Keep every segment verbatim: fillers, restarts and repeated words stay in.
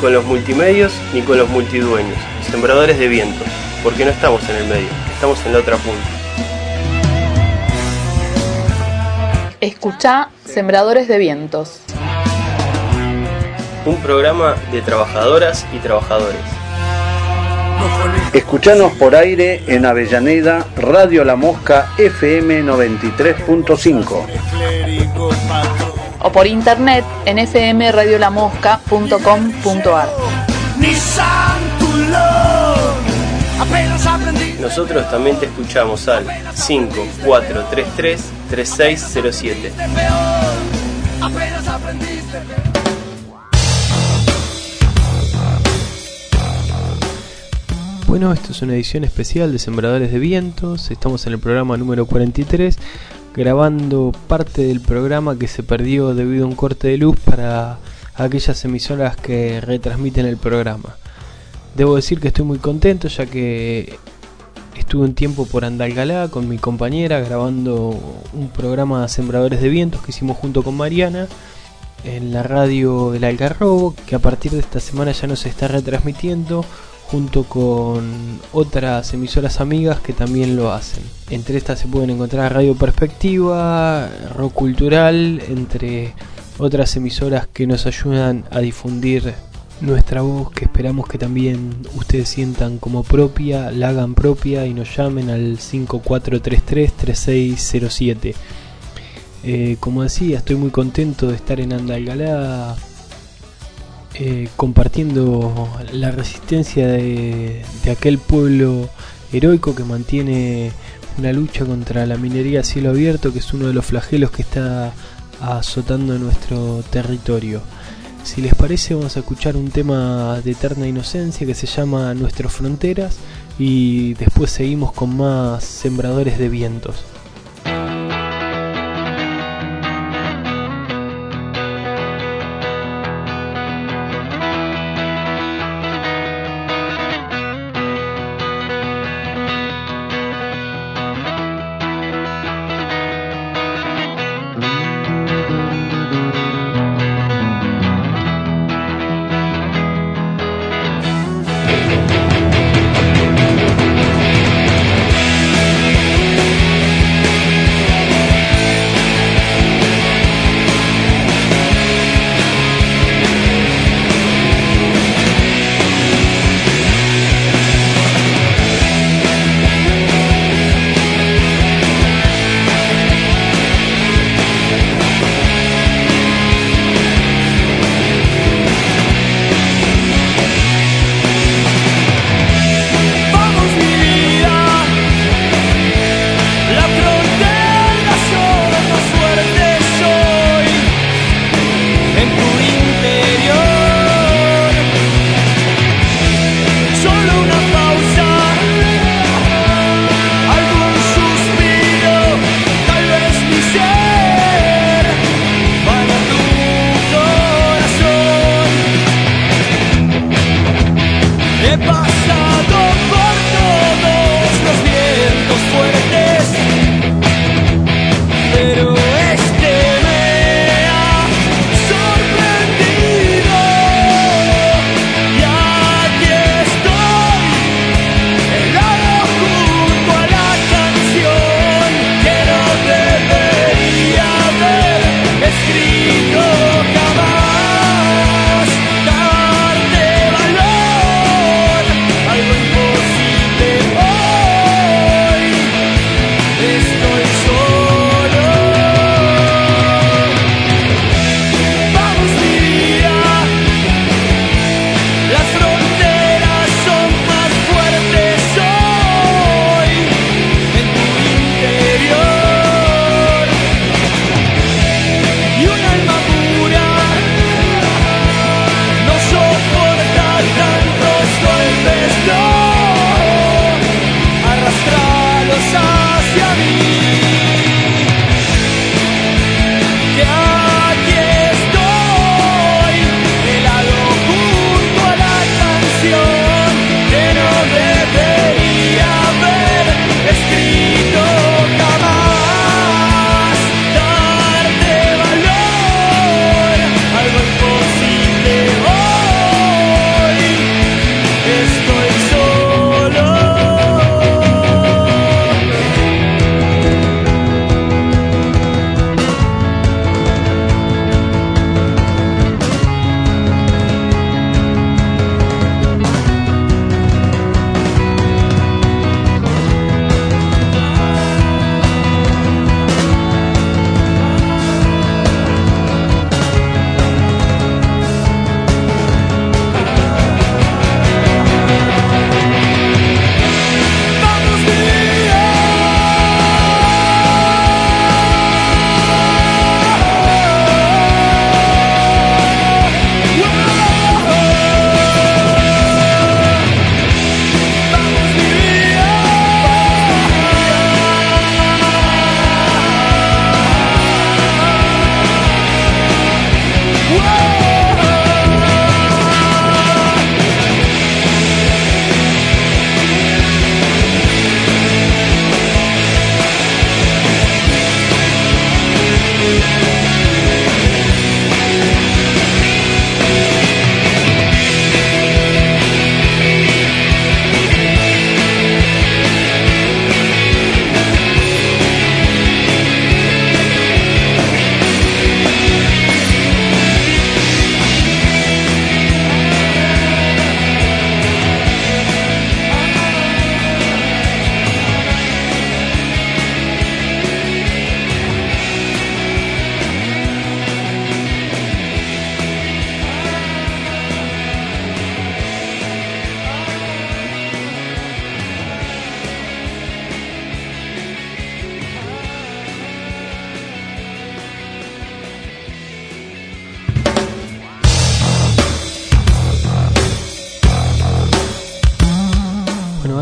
con los multimedios ni con los multidueños, sembradores de vientos, porque no estamos en el medio, estamos en la otra punta. Escuchá Sembradores de Vientos. Un programa de trabajadoras y trabajadores. Escuchanos por aire en Avellaneda, Radio La Mosca F M noventa y tres punto cinco. O por internet en f m radio la mosca punto com punto a r. Nosotros también te escuchamos al cinco cuatro tres tres tres seis cero siete. Bueno, esto es una edición especial de Sembradores de Vientos. Estamos en el programa número cuarenta y tres, grabando parte del programa que se perdió debido a un corte de luz para aquellas emisoras que retransmiten el programa. Debo decir que estoy muy contento, ya que estuve un tiempo por Andalgalá con mi compañera grabando un programa de Sembradores de Vientos que hicimos junto con Mariana en la radio del Algarrobo, que a partir de esta semana ya no se está retransmitiendo, junto con otras emisoras amigas que también lo hacen. Entre estas se pueden encontrar Radio Perspectiva, Rock Cultural, entre otras emisoras que nos ayudan a difundir nuestra voz, que esperamos que también ustedes sientan como propia, la hagan propia y nos llamen al cinco cuatro tres tres tres seis cero siete. Eh, como decía, estoy muy contento de estar en Andalgalá, Eh, compartiendo la resistencia de, de aquel pueblo heroico que mantiene una lucha contra la minería a cielo abierto, que es uno de los flagelos que está azotando nuestro territorio. Si les parece, vamos a escuchar un tema de eterna inocencia que se llama Nuestras Fronteras, y después seguimos con más Sembradores de Vientos.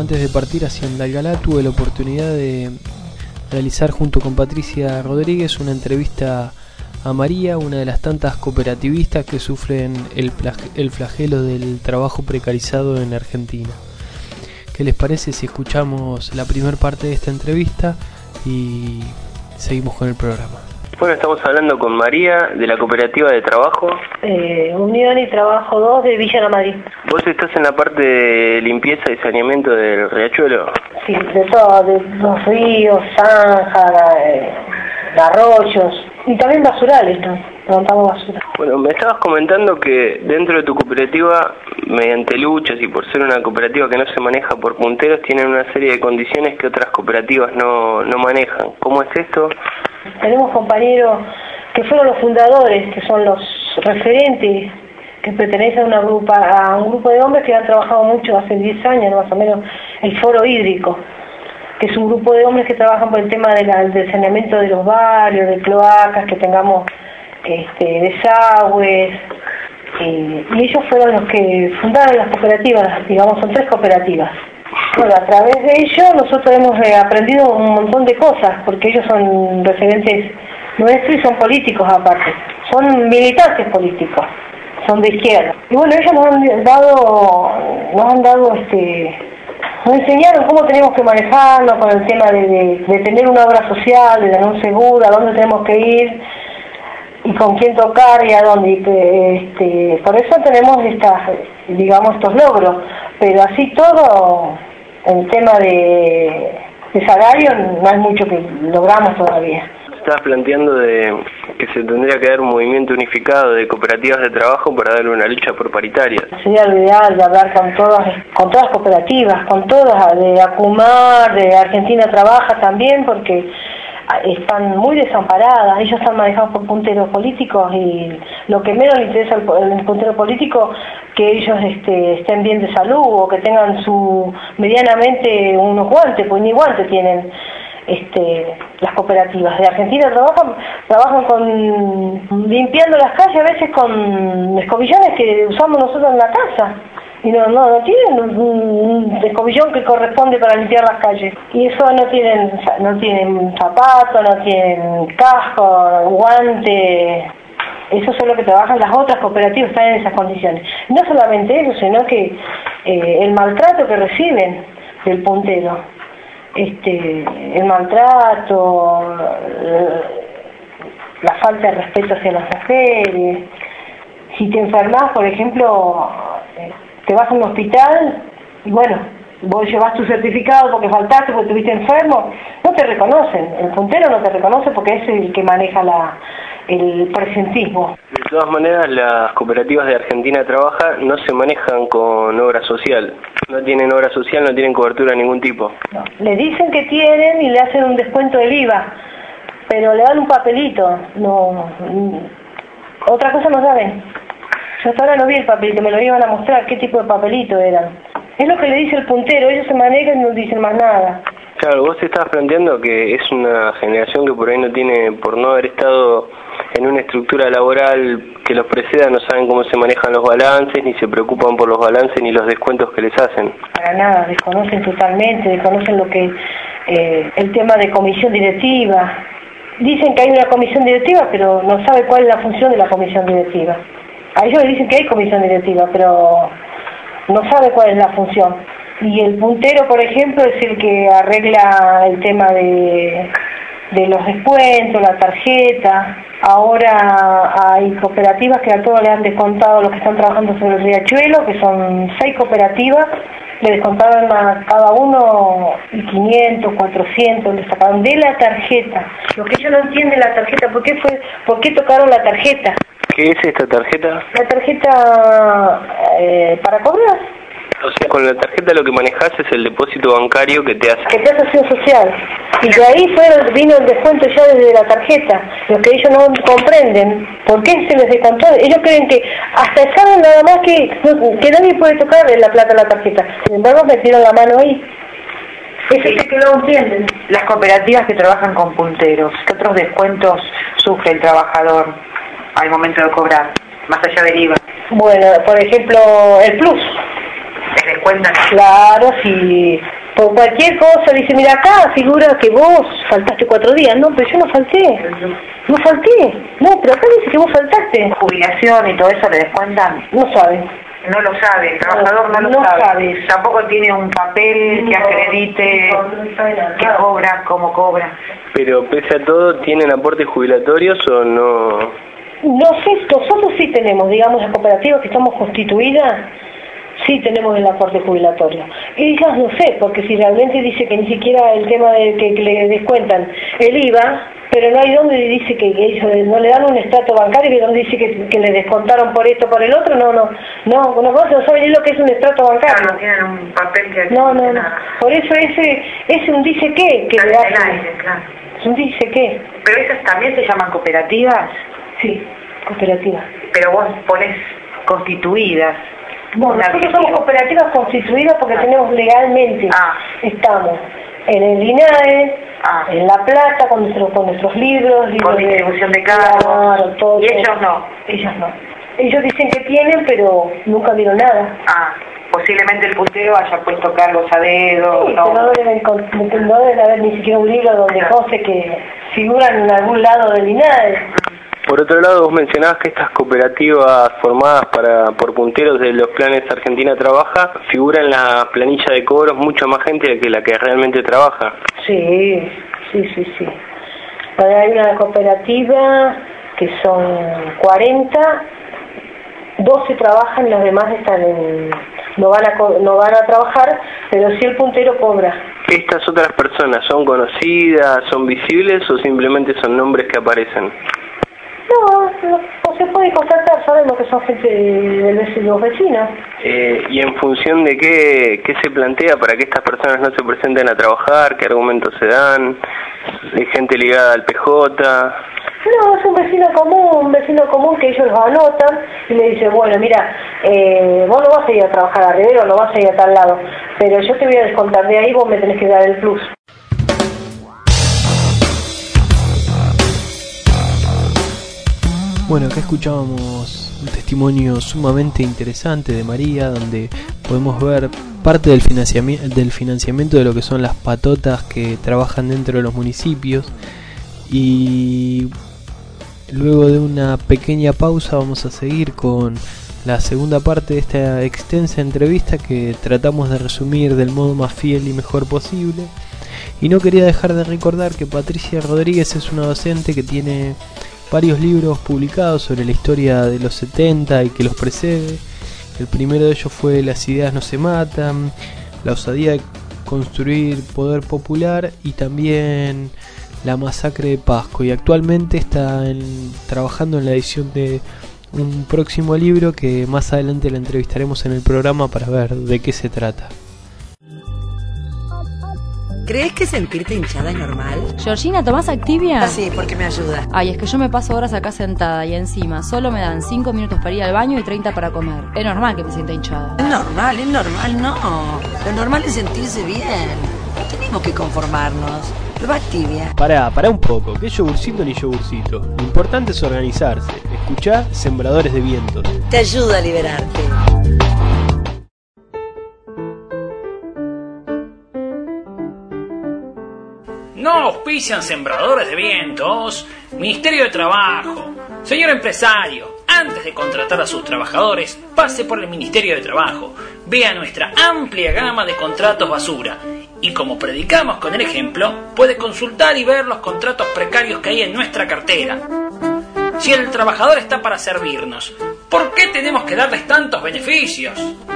antes de partir hacia Andalgalá tuve la oportunidad de realizar junto con Patricia Rodríguez una entrevista a María, una de las tantas cooperativistas que sufren el, el flagelo del trabajo precarizado en Argentina. ¿Qué les parece si escuchamos la primera parte de esta entrevista y seguimos con el programa? Bueno, estamos hablando con María de la Cooperativa de Trabajo. Eh, Unión y Trabajo dos de Villa La Madrid. ¿Vos estás en la parte de limpieza y saneamiento del riachuelo? Sí, de todo, de los ríos, zanjas, eh, arroyos y también basurales, ¿no? Levantamos basura. Bueno, me estabas comentando que dentro de tu cooperativa, mediante luchas y por ser una cooperativa que no se maneja por punteros, tienen una serie de condiciones que otras cooperativas no, no manejan. ¿Cómo es esto? Tenemos compañeros que fueron los fundadores, que son los referentes, que pertenecen a, una grupa, a un grupo de hombres que han trabajado mucho hace diez años, más o menos, el Foro Hídrico, que es un grupo de hombres que trabajan por el tema de la, del saneamiento de los barrios, de cloacas, que tengamos este, desagües, y, y ellos fueron los que fundaron las cooperativas, digamos, son tres cooperativas. Bueno, a través de ellos nosotros hemos eh, aprendido un montón de cosas, porque ellos son referentes nuestros y son políticos aparte, son militantes políticos, son de izquierda. Y bueno, ellos nos han dado, nos han dado este... Nos enseñaron cómo tenemos que manejarnos con el tema de, de, de tener una obra social, de tener un seguro, a dónde tenemos que ir y con quién tocar y a dónde. Y que, este, por eso tenemos estas, digamos, estos logros. Pero así todo, en tema de, de salario, no hay mucho que logramos todavía. Estabas planteando de que se tendría que dar un movimiento unificado de cooperativas de trabajo para darle una lucha por paritarias. Sería lo ideal de hablar con todas, con todas las cooperativas, con todas, de Acumar, de Argentina Trabaja también, porque están muy desamparadas, ellos están manejados por punteros políticos y lo que menos le interesa al, al puntero político que ellos este, estén bien de salud o que tengan su medianamente unos guantes, pues ni guantes tienen. Este, las cooperativas de Argentina trabajan trabajan con limpiando las calles, a veces con escobillones que usamos nosotros en la casa y no no, no tienen un, un escobillón que corresponde para limpiar las calles y eso no tienen no tienen zapatos, no tienen casco, guante. Eso es lo que trabajan las otras cooperativas, están en esas condiciones. No solamente eso, sino que eh, el maltrato que reciben del puntero. Este, el maltrato, la falta de respeto hacia las mujeres. Si te enfermas, por ejemplo, te vas a un hospital y bueno, vos llevas tu certificado porque faltaste, porque estuviste enfermo, no te reconocen, el puntero no te reconoce porque es el que maneja la, el presentismo. De todas maneras, las cooperativas de Argentina Trabaja no se manejan con obra social, no tienen obra social, no tienen cobertura de ningún tipo. No. Le dicen que tienen y le hacen un descuento del I V A, pero le dan un papelito, no, otra cosa no saben. Yo hasta ahora no vi el papelito, me lo iban a mostrar qué tipo de papelito eran. Es lo que le dice el puntero, ellos se manejan y no dicen más nada. Claro, vos te estabas planteando que es una generación que por ahí no tiene, por no haber estado en una estructura laboral que los preceda, no saben cómo se manejan los balances, ni se preocupan por los balances ni los descuentos que les hacen. Para nada, desconocen totalmente, desconocen lo que eh, el tema de comisión directiva. Dicen que hay una comisión directiva, pero no sabe cuál es la función de la comisión directiva. A ellos le dicen que hay comisión directiva, pero no sabe cuál es la función. Y el puntero, por ejemplo, es el que arregla el tema de, de los descuentos, la tarjeta. Ahora hay cooperativas que a todos le han descontado los que están trabajando sobre el riachuelo, que son seis cooperativas, le descontaron a cada uno quinientos, cuatrocientos, le sacaron de la tarjeta. Lo que ellos no entienden la tarjeta, ¿por qué fue, por qué tocaron la tarjeta? ¿Qué es esta tarjeta? La tarjeta eh, para cobrar. O sea, con la tarjeta lo que manejás es el depósito bancario que te hace. Que te hace acción social. Y de ahí fue, vino el descuento ya desde la tarjeta. Lo que ellos no comprenden. ¿Por qué se les descontó? Ellos creen que hasta saben nada más que, que nadie puede tocar la plata de la tarjeta. Sin embargo, metieron la mano ahí. Eso es que no entienden. Las cooperativas que trabajan con punteros, ¿qué otros descuentos sufre el trabajador al momento de cobrar, más allá del I V A? Bueno, por ejemplo, el plus. ¿Les descuentan? Claro, si por cualquier cosa, dice, mira, acá figura que vos faltaste cuatro días. No, pero yo no falté, no falté, no, pero acá dice que vos faltaste. Jubilación y todo eso le descuentan. No sabe. No lo sabe, el trabajador no, no lo no sabe. sabe. Tampoco tiene un papel no, que acredite no, no sabe nada. que cobra, cómo cobra. Pero pese a todo, ¿tienen aportes jubilatorios o no? No sé, nosotros sí tenemos, digamos, las cooperativas que estamos constituidas, sí tenemos el aporte jubilatorio. Ellas no sé, porque si realmente dice que ni siquiera el tema de que, que le descuentan el I V A, pero no hay donde dice que, que ellos no le dan un estrato bancario, que donde dice que, que le descontaron por esto, por el otro, no, no, no, no, no saben ni lo que es un estrato bancario. No, no tienen un papel que... No, no, no, por eso ese, ese un dice qué, que le hacen. Aire, claro. Es un dice qué. Pero esas también se llaman cooperativas. Sí, cooperativas. Pero vos pones constituidas. Bueno, nosotros somos cooperativas constituidas porque ah. tenemos legalmente, ah. estamos en el INAE, ah. en La Plata, con nuestros, con nuestros libros, libros con distribución de, de cargos, claro, todo, y ellos no. Ellos no. Ellos dicen que tienen, pero nunca vieron nada. Ah, posiblemente el puntero haya puesto cargos a dedo. Sí, no, pero no deben, no deben haber ni siquiera un libro donde no. conste que figuran en algún lado del INAE. Por otro lado, vos mencionabas que estas cooperativas formadas para por punteros de los planes Argentina Trabaja figuran en la planilla de cobros mucha más gente que la que realmente trabaja. Sí, sí, sí, sí. Bueno, hay una cooperativa que son cuarenta, doce trabajan, los demás están en, no van a no van a trabajar, pero sí el puntero cobra. ¿Estas otras personas son conocidas, son visibles o simplemente son nombres que aparecen? No, no, no se puede constatar, sabemos que son gente de, de los vecinos. Eh, ¿Y en función de qué, qué se plantea para que estas personas no se presenten a trabajar? ¿Qué argumentos se dan? ¿Hay gente ligada al P J? No, es un vecino común, un vecino común que ellos los anotan y le dicen, bueno, mira, eh, vos no vas a ir a trabajar a Rivero, no vas a ir a tal lado, pero yo te voy a descontar de ahí, vos me tenés que dar el plus. Bueno, acá escuchábamos un testimonio sumamente interesante de María, donde podemos ver parte del financiamiento, del financiamiento de lo que son las patotas que trabajan dentro de los municipios. Y luego de una pequeña pausa vamos a seguir con la segunda parte de esta extensa entrevista que tratamos de resumir del modo más fiel y mejor posible. Y no quería dejar de recordar que Patricia Rodríguez es una docente que tiene varios libros publicados sobre la historia de los setenta y que los precede. El primero de ellos fue Las ideas no se matan, La osadía de construir poder popular y también La masacre de Pasco, y actualmente está en, trabajando en la edición de un próximo libro que más adelante la entrevistaremos en el programa para ver de qué se trata. ¿Crees que sentirte hinchada es normal? Georgina, ¿tomás Activia? Ah, sí, porque me ayuda. Ay, es que yo me paso horas acá sentada y encima solo me dan cinco minutos para ir al baño y treinta para comer. Es normal que me sienta hinchada. Es normal, es normal, no. Lo normal es sentirse bien. No tenemos que conformarnos. Prueba Activia. Pará, pará un poco. ¿Qué yogurcito ni yogurcito? Lo importante es organizarse. Escuchá Sembradores de Vientos. Te ayuda a liberarte. No auspician Sembradores de Vientos, Ministerio de Trabajo. Señor empresario, antes de contratar a sus trabajadores, pase por el Ministerio de Trabajo. Vea nuestra amplia gama de contratos basura. Y como predicamos con el ejemplo, puede consultar y ver los contratos precarios que hay en nuestra cartera. Si el trabajador está para servirnos, ¿por qué tenemos que darles tantos beneficios?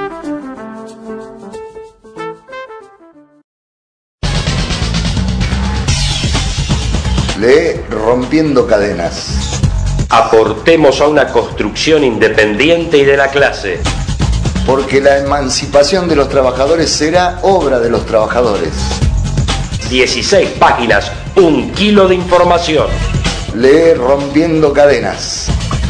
Lee Rompiendo Cadenas. Aportemos a una construcción independiente y de la clase. Porque la emancipación de los trabajadores será obra de los trabajadores. dieciséis páginas, un kilo de información. Lee Rompiendo Cadenas.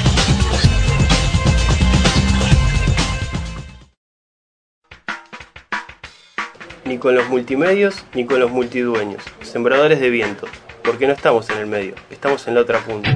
Ni con los multimedios, ni con los multidueños. Sembradores de Vientos. Porque no estamos en el medio, estamos en la otra punta.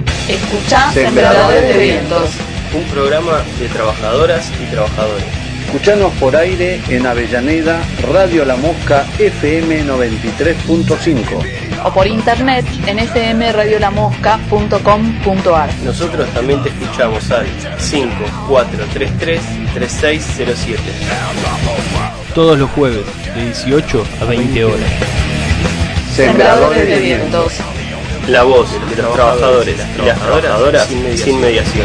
Escuchá Sembradores de Vientos. Un programa de trabajadoras y trabajadores. Escuchanos por aire en Avellaneda, Radio La Mosca F M noventa y tres punto cinco. O por internet en f m radio la mosca punto com punto a r. Nosotros también te escuchamos al cinco cuatro tres tres tres seis cero siete. Todos los jueves de dieciocho a veinte horas. Sembradores de vientos. La voz de los trabajadores y las trabajadoras sin mediación.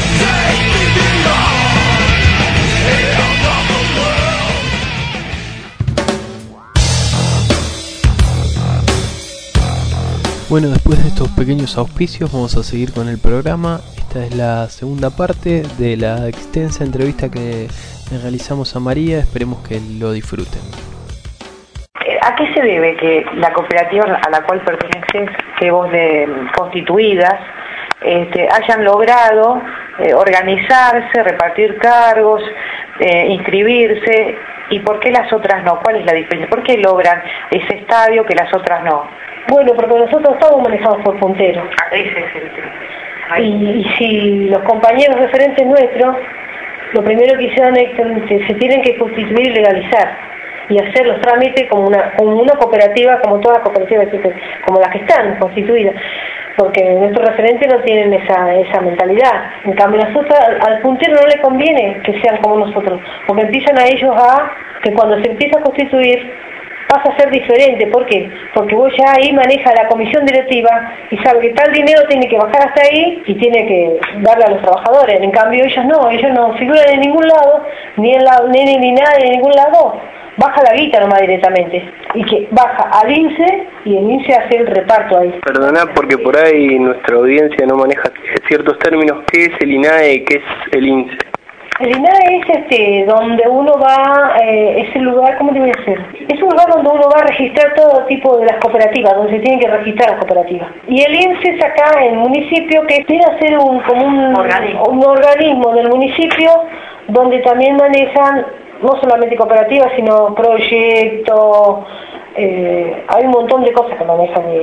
Bueno, después de estos pequeños auspicios vamos a seguir con el programa. Esta es la segunda parte de la extensa entrevista que le realizamos a María. Esperemos que lo disfruten. ¿A qué se debe que la cooperativa a la cual perteneces, que vos de constituidas, este, hayan logrado eh, organizarse, repartir cargos, eh, inscribirse, y por qué las otras no? ¿Cuál es la diferencia? ¿Por qué logran ese estadio que las otras no? Bueno, porque nosotros estamos manejados por punteros. Ah, ese es el tema. Y, y si los compañeros referentes nuestros, lo primero que hicieron es que se tienen que constituir y legalizar y hacer los trámites como una como una cooperativa, como todas las cooperativas, como las que están constituidas, porque nuestros referentes no tienen esa esa mentalidad. En cambio, las otras, al puntero no le conviene que sean como nosotros, porque empiezan a ellos a, que cuando se empieza a constituir, pasa a ser diferente. ¿Por qué? Porque vos ya ahí manejas la comisión directiva y sabe que tal dinero tiene que bajar hasta ahí y tiene que darle a los trabajadores. En cambio ellos no, ellos no figuran en ningún lado, ni en la ni, ni nada en ningún lado. Baja la guita nomás directamente, y que baja al I N S E y el I N S E hace el reparto ahí. Perdoná porque por ahí nuestra audiencia no maneja ciertos términos. ¿Qué es el I N A E? ¿Qué es el I N S E? El I N A E es este, donde uno va, eh, es el lugar, ¿cómo te voy a decir? Es un lugar donde uno va a registrar todo tipo de las cooperativas, donde se tienen que registrar las cooperativas. Y el I N S E es acá en el municipio, que quiere hacer un, como un, organismo. un organismo del municipio, donde también manejan no solamente cooperativas, sino proyectos, eh, hay un montón de cosas que manejan el,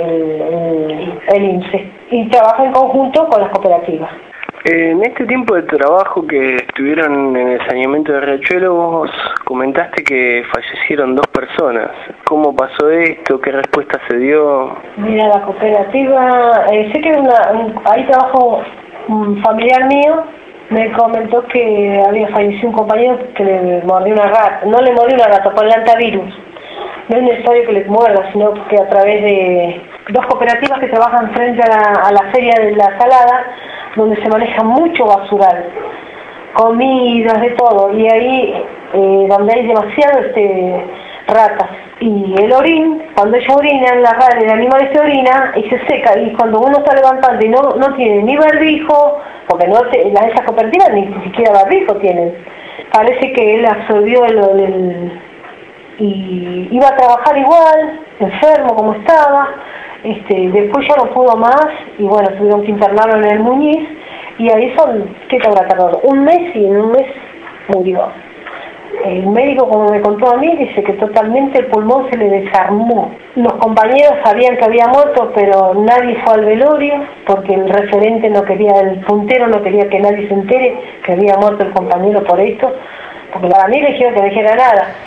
el, el I N S E, y trabaja en conjunto con las cooperativas. En este tiempo de trabajo que estuvieron en el saneamiento de Riachuelo, vos comentaste que fallecieron dos personas. ¿Cómo pasó esto? ¿Qué respuesta se dio? Mira, la cooperativa, eh, sé que una, un, ahí trabajó un familiar mío, me comentó que había fallecido un compañero que le mordió una rata, no le mordió una rata, por el antivirus. No es necesario que le muerda, sino que a través de dos cooperativas que trabajan frente a la, a la feria de la Salada, donde se maneja mucho basural, comidas, de todo, y ahí eh, donde hay demasiado este, ratas. Y el orín, cuando ella orina en la rata, el animal se orina y se seca, y cuando uno está levantando y no, no tiene ni barbijo, porque no te, las esas cooperativas ni, ni siquiera barbijo tienen, parece que él absorbió el, el, y iba a trabajar igual, enfermo como estaba. Este, después ya no pudo más y bueno, tuvieron que internarlo en el Muñiz y ahí son, ¿qué te habrá tardado? Un mes y en un mes murió. El médico, como me contó a mí, dice que totalmente el pulmón se le desarmó. Los compañeros sabían que había muerto, pero nadie fue al velorio porque el referente no quería, el puntero no quería que nadie se entere que había muerto el compañero por esto, porque para mí le dijeron que no dijera nada.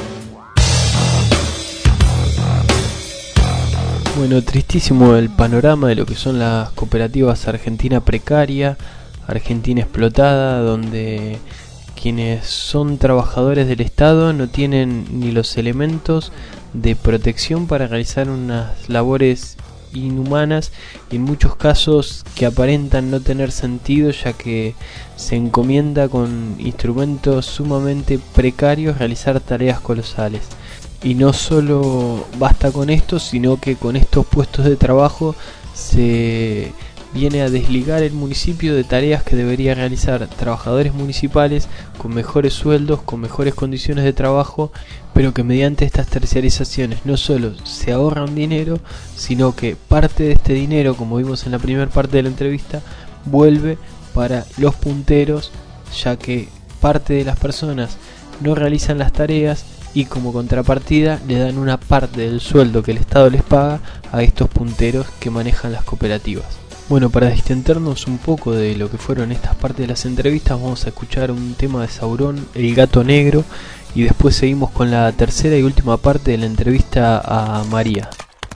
Bueno, tristísimo el panorama de lo que son las cooperativas Argentina precaria, Argentina explotada, donde quienes son trabajadores del Estado no tienen ni los elementos de protección para realizar unas labores inhumanas y en muchos casos que aparentan no tener sentido, ya que se encomienda con instrumentos sumamente precarios realizar tareas colosales. Y no solo basta con esto, sino que con estos puestos de trabajo se viene a desligar el municipio de tareas que debería realizar trabajadores municipales con mejores sueldos, con mejores condiciones de trabajo, pero que mediante estas terciarizaciones no solo se ahorra un dinero, sino que parte de este dinero, como vimos en la primera parte de la entrevista, vuelve para los punteros, ya que parte de las personas no realizan las tareas y como contrapartida le dan una parte del sueldo que el Estado les paga a estos punteros que manejan las cooperativas. Bueno, para distendernos un poco de lo que fueron estas partes de las entrevistas, vamos a escuchar un tema de Sauron, El Gato Negro, y después seguimos con la tercera y última parte de la entrevista a María.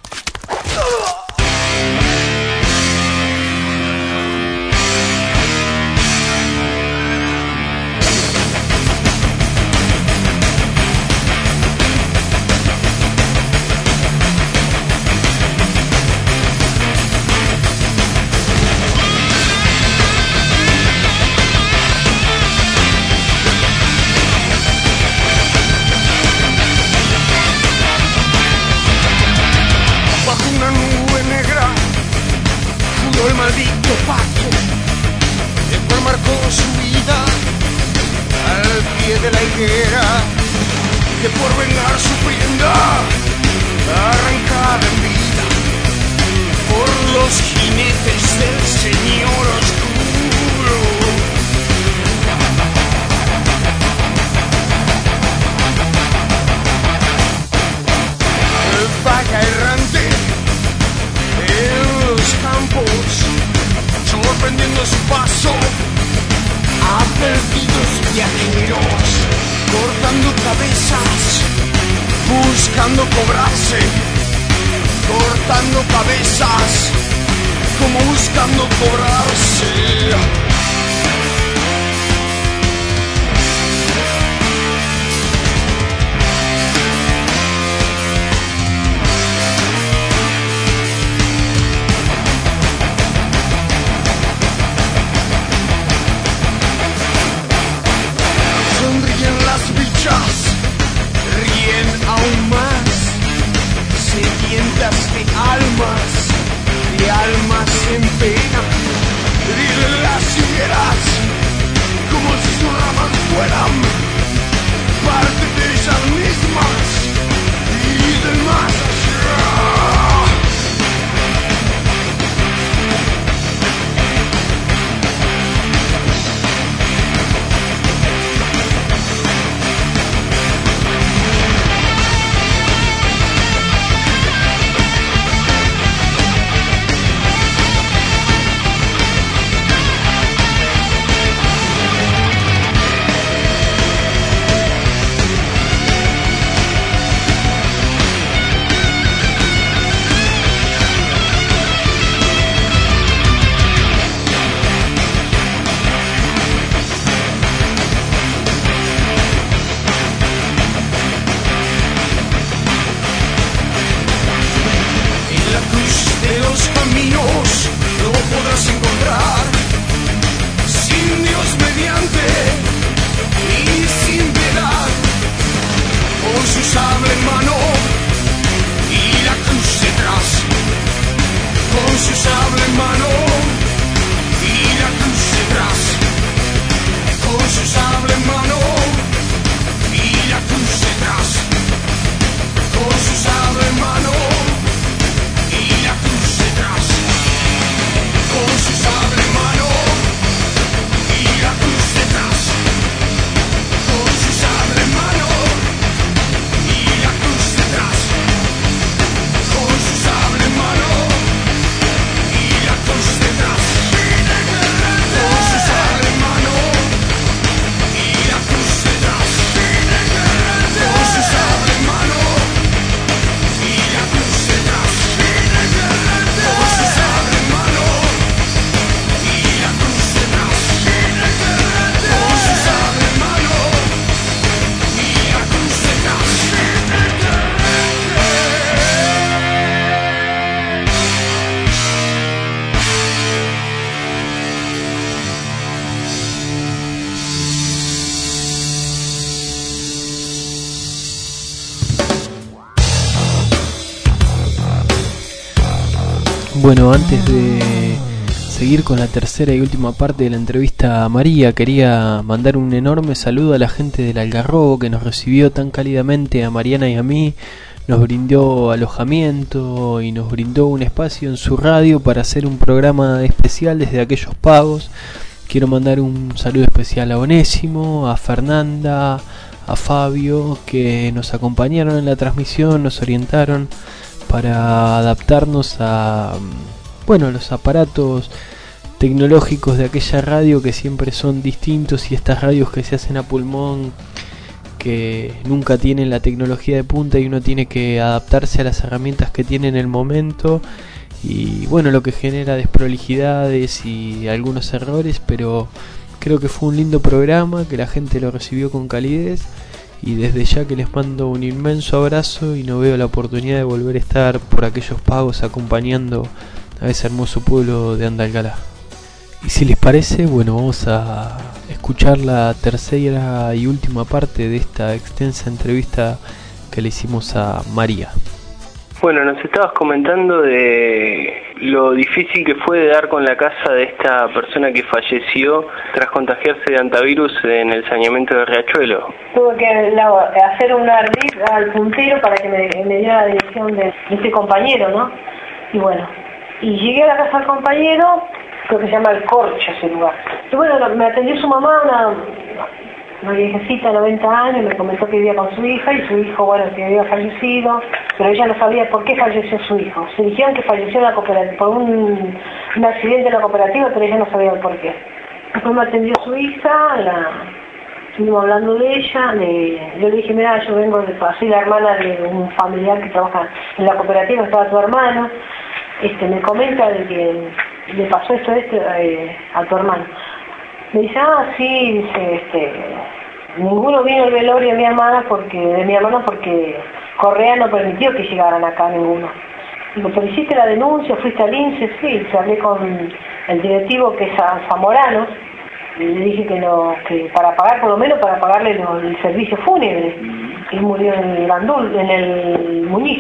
Bueno, antes de seguir con la tercera y última parte de la entrevista a María, quería mandar un enorme saludo a la gente del Algarrobo que nos recibió tan cálidamente a Mariana y a mí, nos brindó alojamiento y nos brindó un espacio en su radio para hacer un programa especial desde aquellos pagos. Quiero mandar un saludo especial a Onésimo, a Fernanda, a Fabio, que nos acompañaron en la transmisión, nos orientaron para adaptarnos a, bueno, los aparatos tecnológicos de aquella radio que siempre son distintos, y estas radios que se hacen a pulmón, que nunca tienen la tecnología de punta y uno tiene que adaptarse a las herramientas que tiene en el momento, y bueno, lo que genera desprolijidades y algunos errores, pero creo que fue un lindo programa, que la gente lo recibió con calidez, y desde ya que les mando un inmenso abrazo y no veo la oportunidad de volver a estar por aquellos pagos acompañando a ese hermoso pueblo de Andalgalá. Y si les parece, bueno, vamos a escuchar la tercera y última parte de esta extensa entrevista que le hicimos a María. Bueno, nos estabas comentando de lo difícil que fue de dar con la casa de esta persona que falleció tras contagiarse de antivirus en el saneamiento de Riachuelo. Tuve que la, hacer un ardid al puntero para que me, me diera la dirección de, de este compañero, ¿no? Y bueno, y llegué a la casa del compañero, creo que se llama El Corcho ese lugar. Y bueno, me atendió su mamá, una, una viejecita de noventa años, me comentó que vivía con su hija y su hijo, bueno, que había fallecido, pero ella no sabía por qué falleció su hijo. Se dijeron que falleció en la cooperativa, por un, un accidente en la cooperativa, pero ella no sabía el por qué. Después me atendió su hija, la, estuvimos hablando de ella, le, yo le dije, mira, yo vengo de, soy la hermana de un familiar que trabaja en la cooperativa, estaba tu hermano, este, me comenta de que le pasó esto, esto eh, a tu hermano. Me dice, ah, sí, dice, este, ninguno vino al velorio de mi hermana porque, de mi hermano porque Correa no permitió que llegaran acá ninguno. Digo, pero hiciste la denuncia, fuiste al I N S E, sí, se hablé con el directivo que es Zamorano, y le dije que no, que para pagar, por lo menos para pagarle lo, el servicio fúnebre, que él murió en el Gandul, en el Muñiz.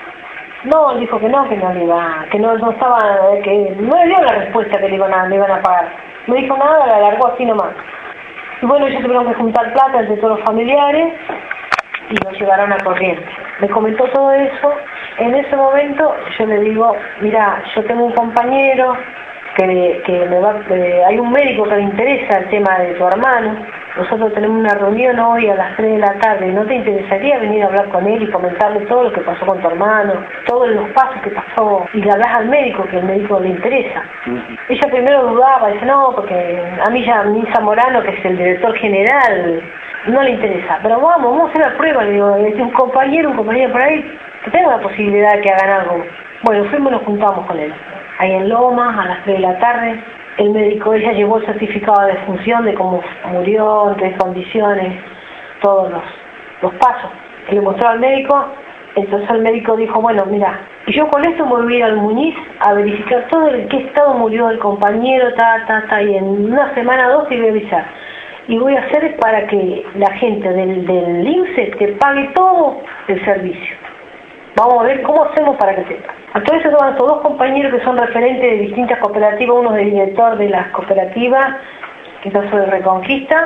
No, dijo que no, que no le iba, que no, no estaba, que no le dio la respuesta que le iban a, le iban a pagar. No dijo nada, la alargó así nomás. Y bueno, ellos tuvieron que juntar plata entre todos los familiares y lo llevaron a corriente. Me comentó todo eso. En ese momento yo le digo, mira, yo tengo un compañero que, que me va, eh, hay un médico que le interesa el tema de tu hermano. Nosotros tenemos una reunión hoy a las tres de la tarde. ¿No te interesaría venir a hablar con él y comentarle todo lo que pasó con tu hermano, todos los pasos que pasó? Y le hablas al médico, que el médico le interesa. Uh-huh. Ella primero dudaba, dice, no, porque a mí ya, a mí Zamorano, que es el director general, no le interesa. Pero vamos, vamos a hacer la prueba. Le digo, es un compañero, un compañero por ahí, que tenga la posibilidad de que hagan algo. Bueno, fuimos y nos juntamos con él. Ahí en Lomas, a las tres de la tarde. El médico, ella llevó el certificado de defunción de cómo murió, en qué condiciones, todos los, los pasos. Le mostró al médico, entonces el médico dijo, bueno, mira, yo con esto me voy a ir al Muñiz a verificar todo en qué estado murió el compañero, ta, ta, ta, y en una semana o dos te voy a avisar. Y voy a hacer para que la gente del, del I N S E te pague todo el servicio. Vamos a ver cómo hacemos para que sepa. A todo eso van estos dos compañeros que son referentes de distintas cooperativas, uno es director de las cooperativas, que está sobre Reconquista,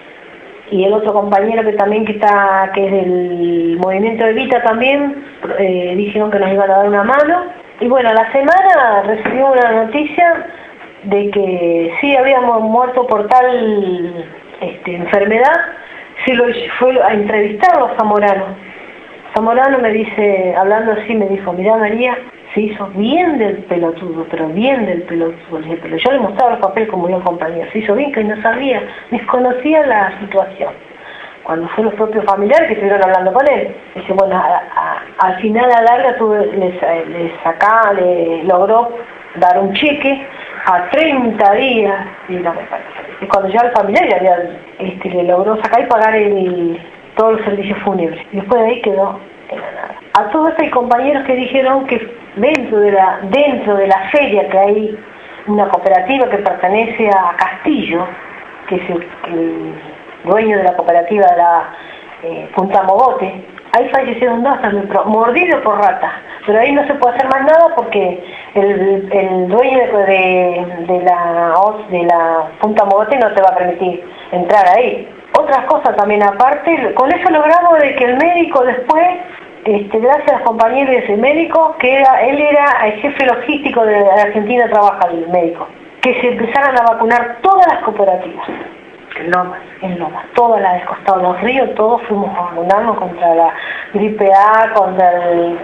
y el otro compañero que también que está, que es del movimiento Evita también, eh, dijeron que nos iban a dar una mano. Y bueno, a la semana recibimos una noticia de que sí habíamos muerto por tal este, enfermedad, sí lo fue a entrevistarlo a Zamorano. Zamorano me dice, hablando así, me dijo, mirá María, se hizo bien del pelotudo, pero bien del pelotudo. Le dije, pero yo le mostraba el papel como yo compañía, se hizo bien que no sabía, desconocía la situación. Cuando fueron los propios familiares que estuvieron hablando con él, dice, bueno, a, a, al final a larga tuve, le, le sacá, le logró dar un cheque a treinta días, y, no, y cuando ya el familiar ya había, este, le logró sacar y pagar el todo el servicio fúnebre. Y después de ahí quedó en la nada. A todos estos hay compañeros que dijeron que dentro de la dentro de la feria, que hay una cooperativa que pertenece a Castillo, que es el, el dueño de la cooperativa de la eh, Punta Mogote, ahí fallecieron dos también, mordidos por ratas. Pero ahí no se puede hacer más nada porque el, el dueño de, de, de, la, de la Punta Mogote no te va a permitir entrar ahí. Otras cosas también aparte, con eso logramos de que el médico después, este, gracias a los compañeros de ese médico, que era, él era el jefe logístico de Argentina Trabaja, el médico, que se empezaran a vacunar todas las cooperativas, en Lomas, en Lomas, todas las del costado de los ríos, todos fuimos a vacunarnos contra la gripe A, contra el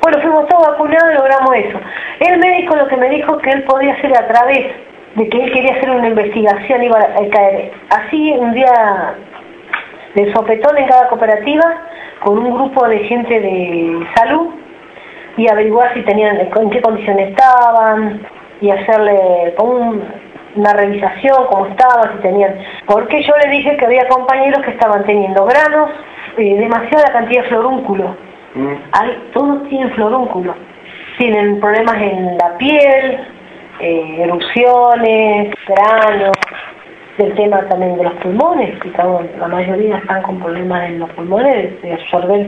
Bueno, fuimos todos vacunados y logramos eso. El médico lo que me dijo que él podía hacer a través de que él quería hacer una investigación, iba a caer así un día de sopetón en cada cooperativa con un grupo de gente de salud y averiguar si tenían, en qué condiciones estaban y hacerle un, una revisación, cómo estaban, si tenían. Porque yo le dije que había compañeros que estaban teniendo granos, eh, demasiada cantidad de florúnculos. Mm. Hay, todos tienen florúnculos. Tienen problemas en la piel, eh, erupciones, granos, del tema también de los pulmones, que la mayoría están con problemas en los pulmones, de absorber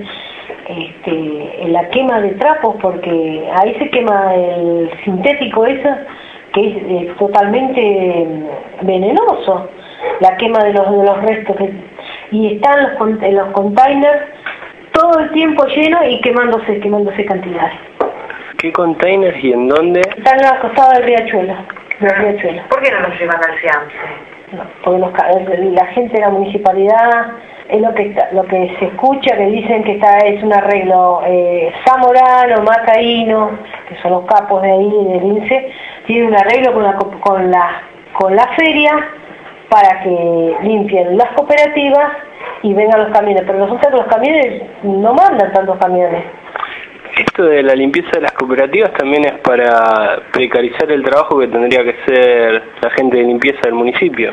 este, en la quema de trapos, porque ahí se quema el sintético ese, que es eh, totalmente venenoso, la quema de los, de los restos, que, y están los, en los containers todo el tiempo llenos y quemándose, quemándose cantidades. ¿Qué containers y en dónde? Están a la costada del riachuelo, del riachuelo. ¿Por qué no los llevan al SEAMSE? No, porque los, la gente de la municipalidad, es lo que lo que se escucha, que dicen que está es un arreglo eh, Zamorano, Macaíno, que son los capos de ahí del I N S E, tiene un arreglo con la, con la, con la feria para que limpien las cooperativas y vengan los camiones, pero resulta que los camiones no mandan tantos camiones. Esto de la limpieza de las cooperativas también es para precarizar el trabajo que tendría que hacer la gente de limpieza del municipio.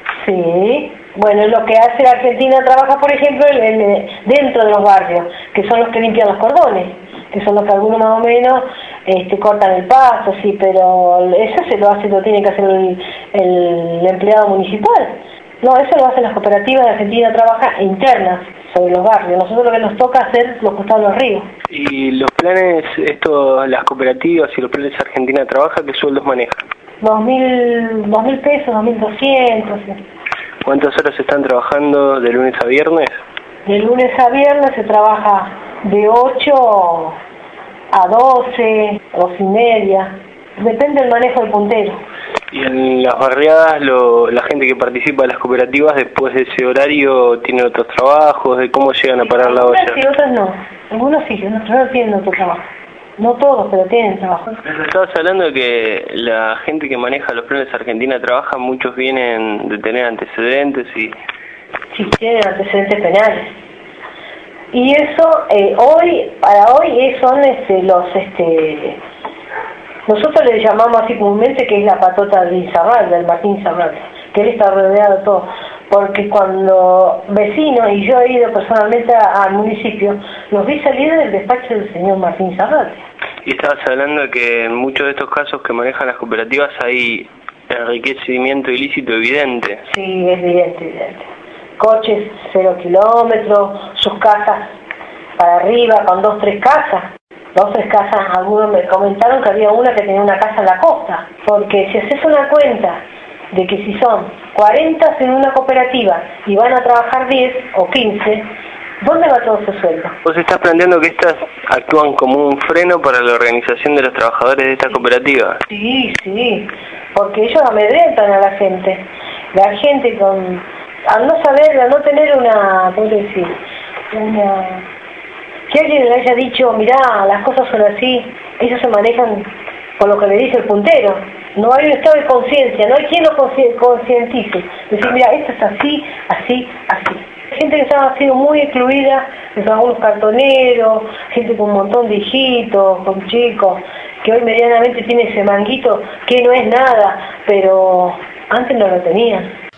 Sí, bueno, es lo que hace la Argentina trabaja, por ejemplo, en, en, dentro de los barrios, que son los que limpian los cordones, que son los que algunos más o menos este, cortan el pasto, sí, pero eso se lo hace, lo tiene que hacer el, el empleado municipal. No, eso lo hacen las cooperativas de Argentina trabaja internas sobre los barrios. Nosotros lo que nos toca hacer los costados de los ríos. ¿Y los planes, esto, las cooperativas y los planes Argentina trabaja, qué sueldos manejan? Dos mil, dos mil pesos, dos mil doscientos. ¿Sí? ¿Cuántas horas están trabajando de lunes a viernes? De lunes a viernes se trabaja de ocho a doce, doce y media. Depende del manejo del puntero. ¿Y en las barriadas lo, la gente que participa de las cooperativas después de ese horario tiene otros trabajos? ¿De cómo llegan a parar la olla? Sí, otras no. Algunos sí, otros no tienen otro trabajo. No todos, pero tienen trabajo. Estabas hablando de que la gente que maneja los planes Argentina trabaja, muchos vienen de tener antecedentes y... Sí, tienen antecedentes penales. Y eso, eh, hoy, para hoy, son este, los... este nosotros le llamamos así comúnmente que es la patota de Izarralde, del Martín Izarralde, que él está rodeado de todo, porque cuando vecinos, y yo he ido personalmente al municipio, los vi salir del despacho del señor Martín Izarralde. Y estabas hablando de que en muchos de estos casos que manejan las cooperativas hay enriquecimiento ilícito evidente. Sí, es evidente, evidente. Coches cero kilómetros, sus casas para arriba, con dos, tres casas. Dos, tres casas, algunos me comentaron que había una que tenía una casa en la costa, porque si haces una cuenta de que si son cuarenta en una cooperativa y van a trabajar diez o quince, ¿dónde va todo ese sueldo? ¿Vos estás planteando que estas actúan como un freno para la organización de los trabajadores de esta cooperativa? Sí, sí, porque ellos amedrentan a la gente. La gente con, al no saber, al no tener una, ¿cómo decir? Una... Que alguien le haya dicho, mirá, las cosas son así, ellos se manejan con lo que le dice el puntero. No hay un estado de conciencia, no hay quien lo concientice. Decir, mira, esto es así, así, así. Gente que estaba sido muy excluida, algunos cartoneros, gente con un montón de hijitos, con chicos, que hoy medianamente tiene ese manguito que no es nada, pero antes no lo tenían.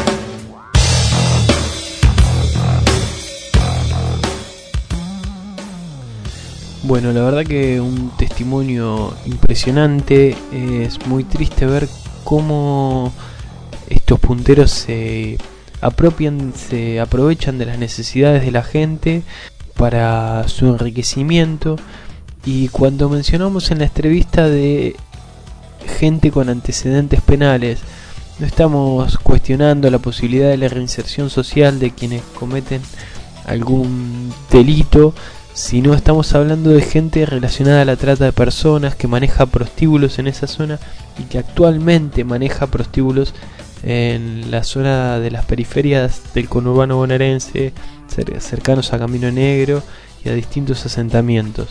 Bueno, la verdad que un testimonio impresionante. Es muy triste ver cómo estos punteros se apropian, se aprovechan de las necesidades de la gente para su enriquecimiento. Y cuando mencionamos en la entrevista de gente con antecedentes penales, no estamos cuestionando la posibilidad de la reinserción social de quienes cometen algún delito, sino estamos hablando de gente relacionada a la trata de personas, que maneja prostíbulos en esa zona y que actualmente maneja prostíbulos en la zona de las periferias del conurbano bonaerense, cercanos a Camino Negro y a distintos asentamientos. O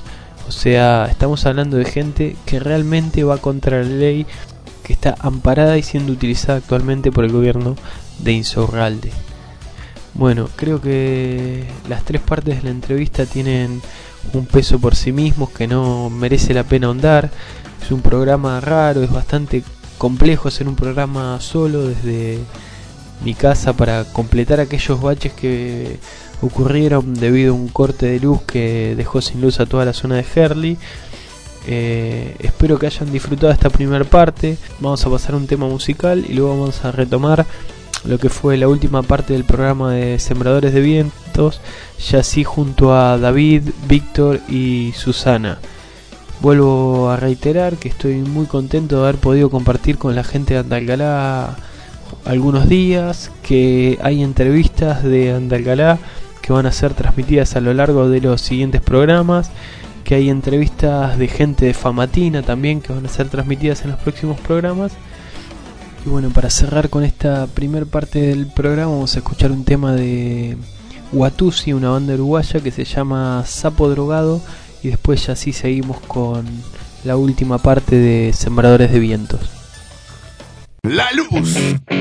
O sea, estamos hablando de gente que realmente va contra la ley, que está amparada y siendo utilizada actualmente por el gobierno de Insaurralde. Bueno, creo que las tres partes de la entrevista tienen un peso por sí mismos que no merece la pena ahondar. Es un programa raro, es bastante complejo hacer un programa solo desde mi casa para completar aquellos baches que ocurrieron debido a un corte de luz que dejó sin luz a toda la zona de Herli. Eh, espero que hayan disfrutado esta primera parte. Vamos a pasar a un tema musical y luego vamos a retomar lo que fue la última parte del programa de Sembradores de Vientos, ya así junto a David, Víctor y Susana. Vuelvo a reiterar que estoy muy contento de haber podido compartir con la gente de Andalgalá algunos días, que hay entrevistas de Andalgalá que van a ser transmitidas a lo largo de los siguientes programas, que hay entrevistas de gente de Famatina también que van a ser transmitidas en los próximos programas. Y bueno, para cerrar con esta primer parte del programa vamos a escuchar un tema de Watusi, una banda uruguaya que se llama Sapo Drogado, y después ya sí seguimos con la última parte de Sembradores de Vientos. La luz,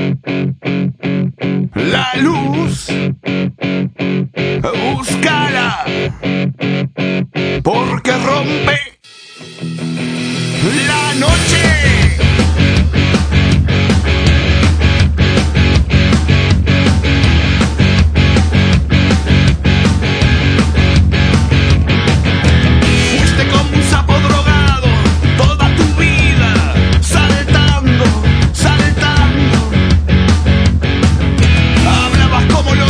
la luz, búscala, porque rompe la noche. Como lo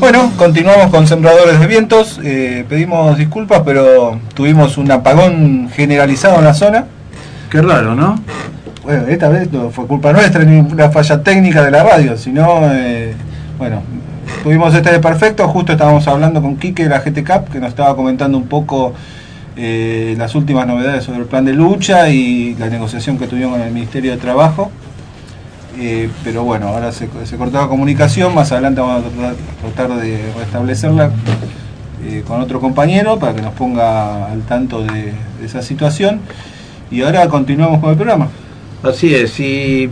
Bueno, continuamos con Sembradores de Vientos. Eh, pedimos disculpas, pero tuvimos un apagón generalizado en la zona. Qué raro, ¿no? Bueno, esta vez no fue culpa nuestra ni una falla técnica de la radio, sino, eh, bueno, tuvimos este desperfecto. Justo estábamos hablando con Quique de la G T C A P, que nos estaba comentando un poco eh, las últimas novedades sobre el plan de lucha y la negociación que tuvieron con el Ministerio de Trabajo. Eh, pero bueno, ahora se, se cortó la comunicación, más adelante vamos a tratar, tratar de restablecerla eh, con otro compañero para que nos ponga al tanto de, de esa situación. Y ahora continuamos con el programa. Así es, y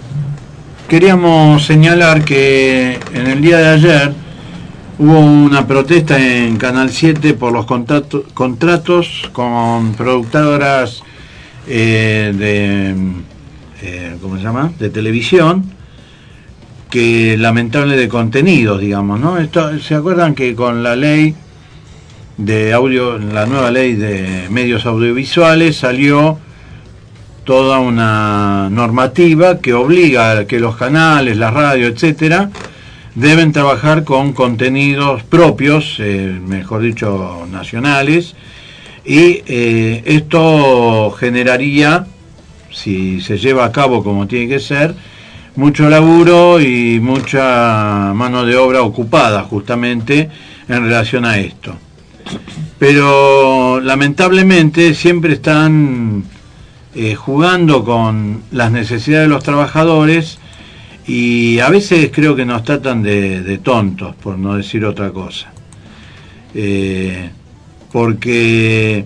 queríamos señalar que en el día de ayer hubo una protesta en Canal siete por los contrato, contratos con productoras eh, de... Eh, ¿cómo se llama? de televisión, que lamentable de contenidos, digamos, ¿no? Esto, ¿se acuerdan que con la ley de audio, la nueva ley de medios audiovisuales salió toda una normativa que obliga a que los canales, la radio, etcétera, deben trabajar con contenidos propios, eh, mejor dicho, nacionales, y eh, esto generaría, si se lleva a cabo como tiene que ser, mucho laburo y mucha mano de obra ocupada justamente en relación a esto. Pero lamentablemente siempre están eh, jugando con las necesidades de los trabajadores y a veces creo que nos tratan de, de tontos, por no decir otra cosa. Eh, porque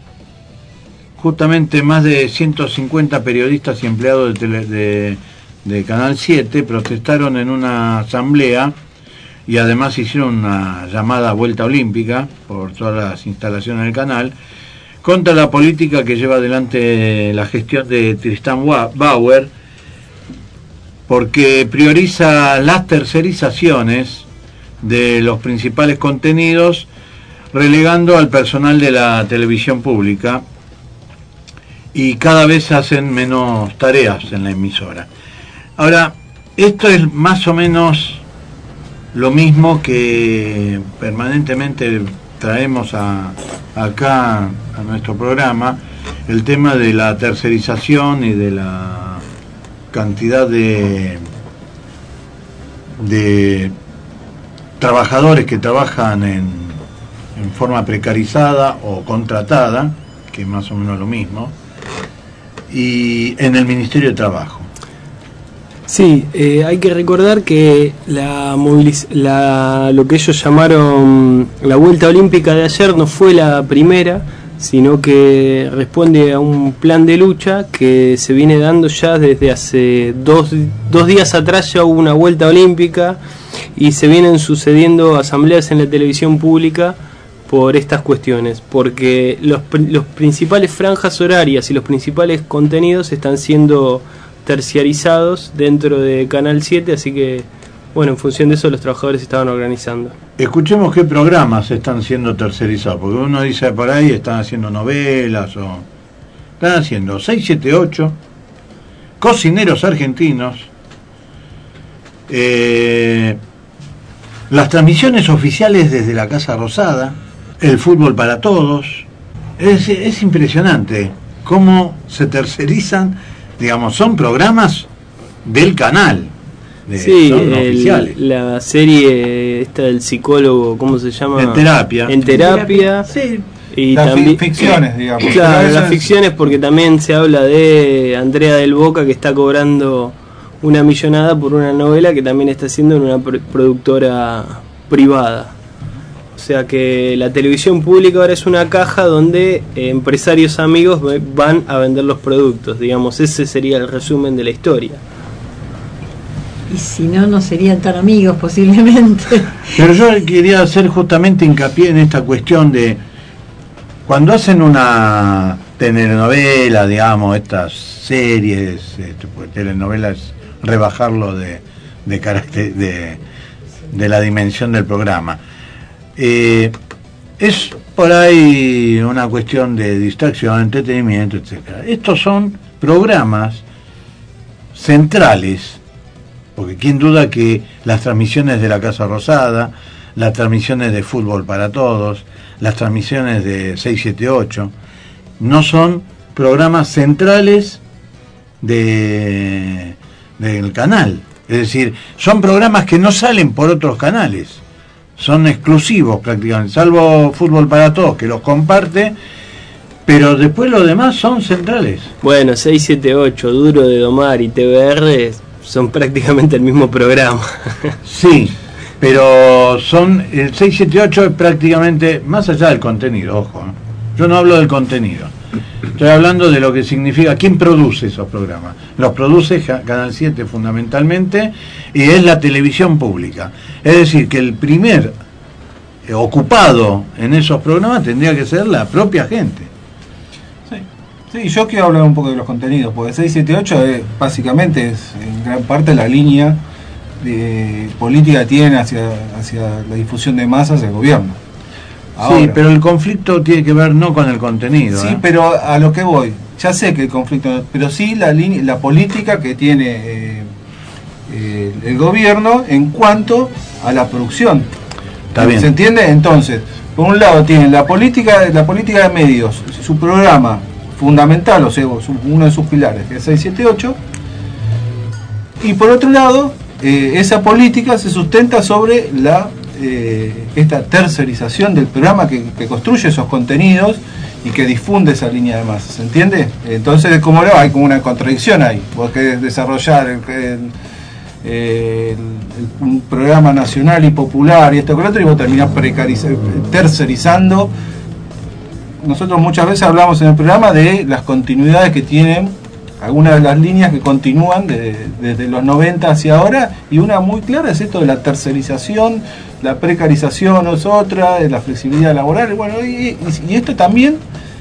justamente más de ciento cincuenta periodistas y empleados de, tele, de, de Canal siete protestaron en una asamblea y además hicieron una llamada vuelta olímpica por todas las instalaciones del canal contra la política que lleva adelante la gestión de Tristán Bauer, porque prioriza las tercerizaciones de los principales contenidos, relegando al personal de la televisión pública, y cada vez hacen menos tareas en la emisora. Ahora, esto es más o menos lo mismo que permanentemente traemos a, acá a nuestro programa, el tema de la tercerización y de la cantidad de, de trabajadores que trabajan en, en forma precarizada o contratada, que es más o menos lo mismo, y en el Ministerio de Trabajo. Sí, eh, hay que recordar que la, moviliz- la lo que ellos llamaron la vuelta olímpica de ayer no fue la primera, sino que responde a un plan de lucha que se viene dando ya desde hace dos, dos días atrás. Ya hubo una vuelta olímpica y se vienen sucediendo asambleas en la televisión pública por estas cuestiones, porque los, los principales franjas horarias y los principales contenidos están siendo terciarizados dentro de Canal siete, así que, bueno, en función de eso los trabajadores estaban organizando. Escuchemos qué programas están siendo tercerizados, porque uno dice por ahí están haciendo novelas o... Están haciendo seis siete ocho, Cocineros Argentinos, eh, las transmisiones oficiales desde la Casa Rosada, el fútbol para todos. Es, es impresionante cómo se tercerizan, digamos, son programas del canal, de, sí, son el, oficiales. La serie esta del psicólogo, ¿cómo se llama? En terapia. En terapia. Sí. Y las también, ficciones, digamos. Claro, las es... ficciones, porque también se habla de Andrea del Boca, que está cobrando una millonada por una novela que también está haciendo en una pr- productora privada. O sea que la televisión pública ahora es una caja donde eh, empresarios amigos van a vender los productos, digamos, ese sería el resumen de la historia. Y si no, no serían tan amigos posiblemente. Pero yo quería hacer justamente hincapié en esta cuestión de cuando hacen una telenovela, digamos, estas series, este, pues telenovela es rebajarlo de, de carácter de, de la dimensión del programa. Eh, es por ahí una cuestión de distracción, entretenimiento, etcétera. Estos son programas centrales, porque quién duda que las transmisiones de la Casa Rosada, las transmisiones de Fútbol para Todos, las transmisiones de seis siete ocho, no son programas centrales de del canal. Es decir, son programas que no salen por otros canales, son exclusivos prácticamente, salvo Fútbol para Todos, que los comparte, pero después los demás son centrales. Bueno, seis siete ocho, Duro de Domar y T V R son prácticamente el mismo programa. Sí, pero son el seis siete ocho es prácticamente, más allá del contenido, ojo, ¿eh? Yo no hablo del contenido, estoy hablando de lo que significa, quién produce esos programas. Los produce Canal siete fundamentalmente, y es la televisión pública. Es decir, que el primer eh, ocupado en esos programas tendría que ser la propia gente. Sí, yo quiero hablar un poco de los contenidos, porque seis siete ocho es, básicamente es en gran parte la línea de política que tienen hacia, hacia la difusión de masas del gobierno. Ahora, sí, pero el conflicto tiene que ver no con el contenido. Sí, ¿eh? pero a lo que voy, ya sé que el conflicto, pero sí la, línea, la política que tiene eh, eh, el gobierno en cuanto a la producción. Está bien. ¿Se entiende? Entonces, por un lado tienen la política, la política de medios, su programa fundamental, o sea, uno de sus pilares, que es seis siete ocho, y por otro lado, eh, esa política se sustenta sobre la eh, esta tercerización del programa que, que construye esos contenidos y que difunde esa línea de masas, ¿se entiende? Entonces, como no, hay como una contradicción ahí, vos querés desarrollar el, el, el, el, un programa nacional y popular y esto con lo otro, y vos terminás precarizando, tercerizando. Nosotros muchas veces hablamos en el programa de las continuidades que tienen algunas de las líneas que continúan desde, desde los noventa hacia ahora, y una muy clara es esto de la tercerización, la precarización es otra, de la flexibilidad laboral, bueno, y, y, y esto también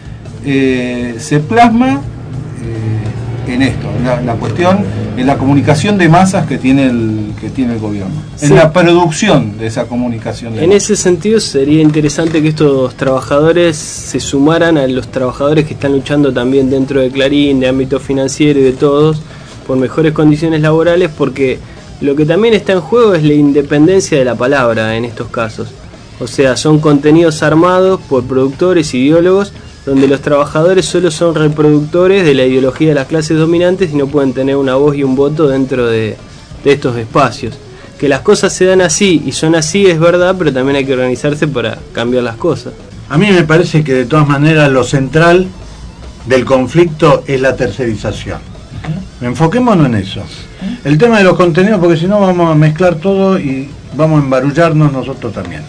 eh, se plasma eh, en esto, en la, la cuestión, en la comunicación de masas que tiene el, que tiene el gobierno, sí. En la producción de esa comunicación de en masas. ese sentido sería interesante que estos trabajadores se sumaran a los trabajadores que están luchando también dentro de Clarín, de ámbito financiero y de todos, por mejores condiciones laborales, porque lo que también está en juego es la independencia de la palabra en estos casos. O sea, son contenidos armados por productores, ideólogos, donde los trabajadores solo son reproductores de la ideología de las clases dominantes y no pueden tener una voz y un voto dentro de, de estos espacios. Que las cosas se dan así y son así es verdad, pero también hay que organizarse para cambiar las cosas. A mí me parece que de todas maneras lo central del conflicto es la tercerización. Enfoquémonos en eso. El tema de los contenidos, porque si no vamos a mezclar todo y vamos a embarullarnos nosotros también.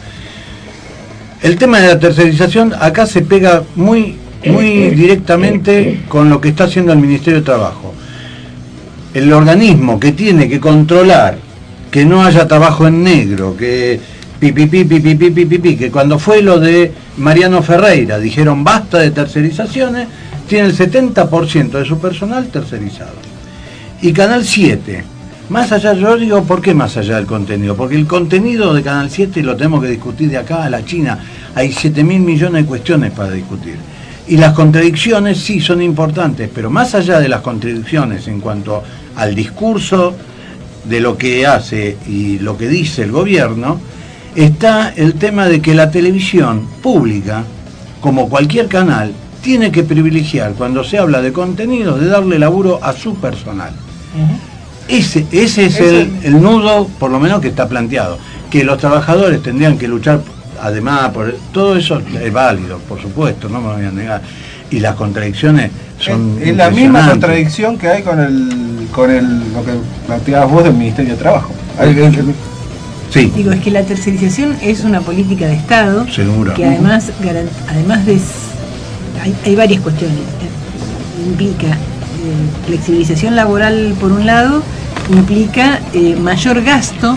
El tema de la tercerización acá se pega muy, muy directamente con lo que está haciendo el Ministerio de Trabajo. El organismo que tiene que controlar que no haya trabajo en negro, que pipipi, pipipi, pipipi, que cuando fue lo de Mariano Ferreira dijeron basta de tercerizaciones, tiene el setenta por ciento de su personal tercerizado. Y Canal siete, más allá, yo digo, ¿por qué más allá del contenido? Porque el contenido de Canal siete lo tenemos que discutir de acá a la China. Hay siete mil millones de cuestiones para discutir. Y las contradicciones sí son importantes, pero más allá de las contradicciones en cuanto al discurso de lo que hace y lo que dice el gobierno, está el tema de que la televisión pública, como cualquier canal, tiene que privilegiar, cuando se habla de contenido, de darle laburo a su personal. Uh-huh. Ese, ese es el, el nudo, por lo menos, que está planteado. Que los trabajadores tendrían que luchar, además, por todo eso es válido, por supuesto, no me voy a negar. Y las contradicciones son es, es la misma contradicción que hay con el con el lo que planteabas vos del Ministerio de Trabajo. Hay, el, el, sí. Digo, es que la tercerización es una política de Estado. Seguro. Que además, además de... Hay, hay varias cuestiones. Implica eh, flexibilización laboral por un lado, implica eh, mayor gasto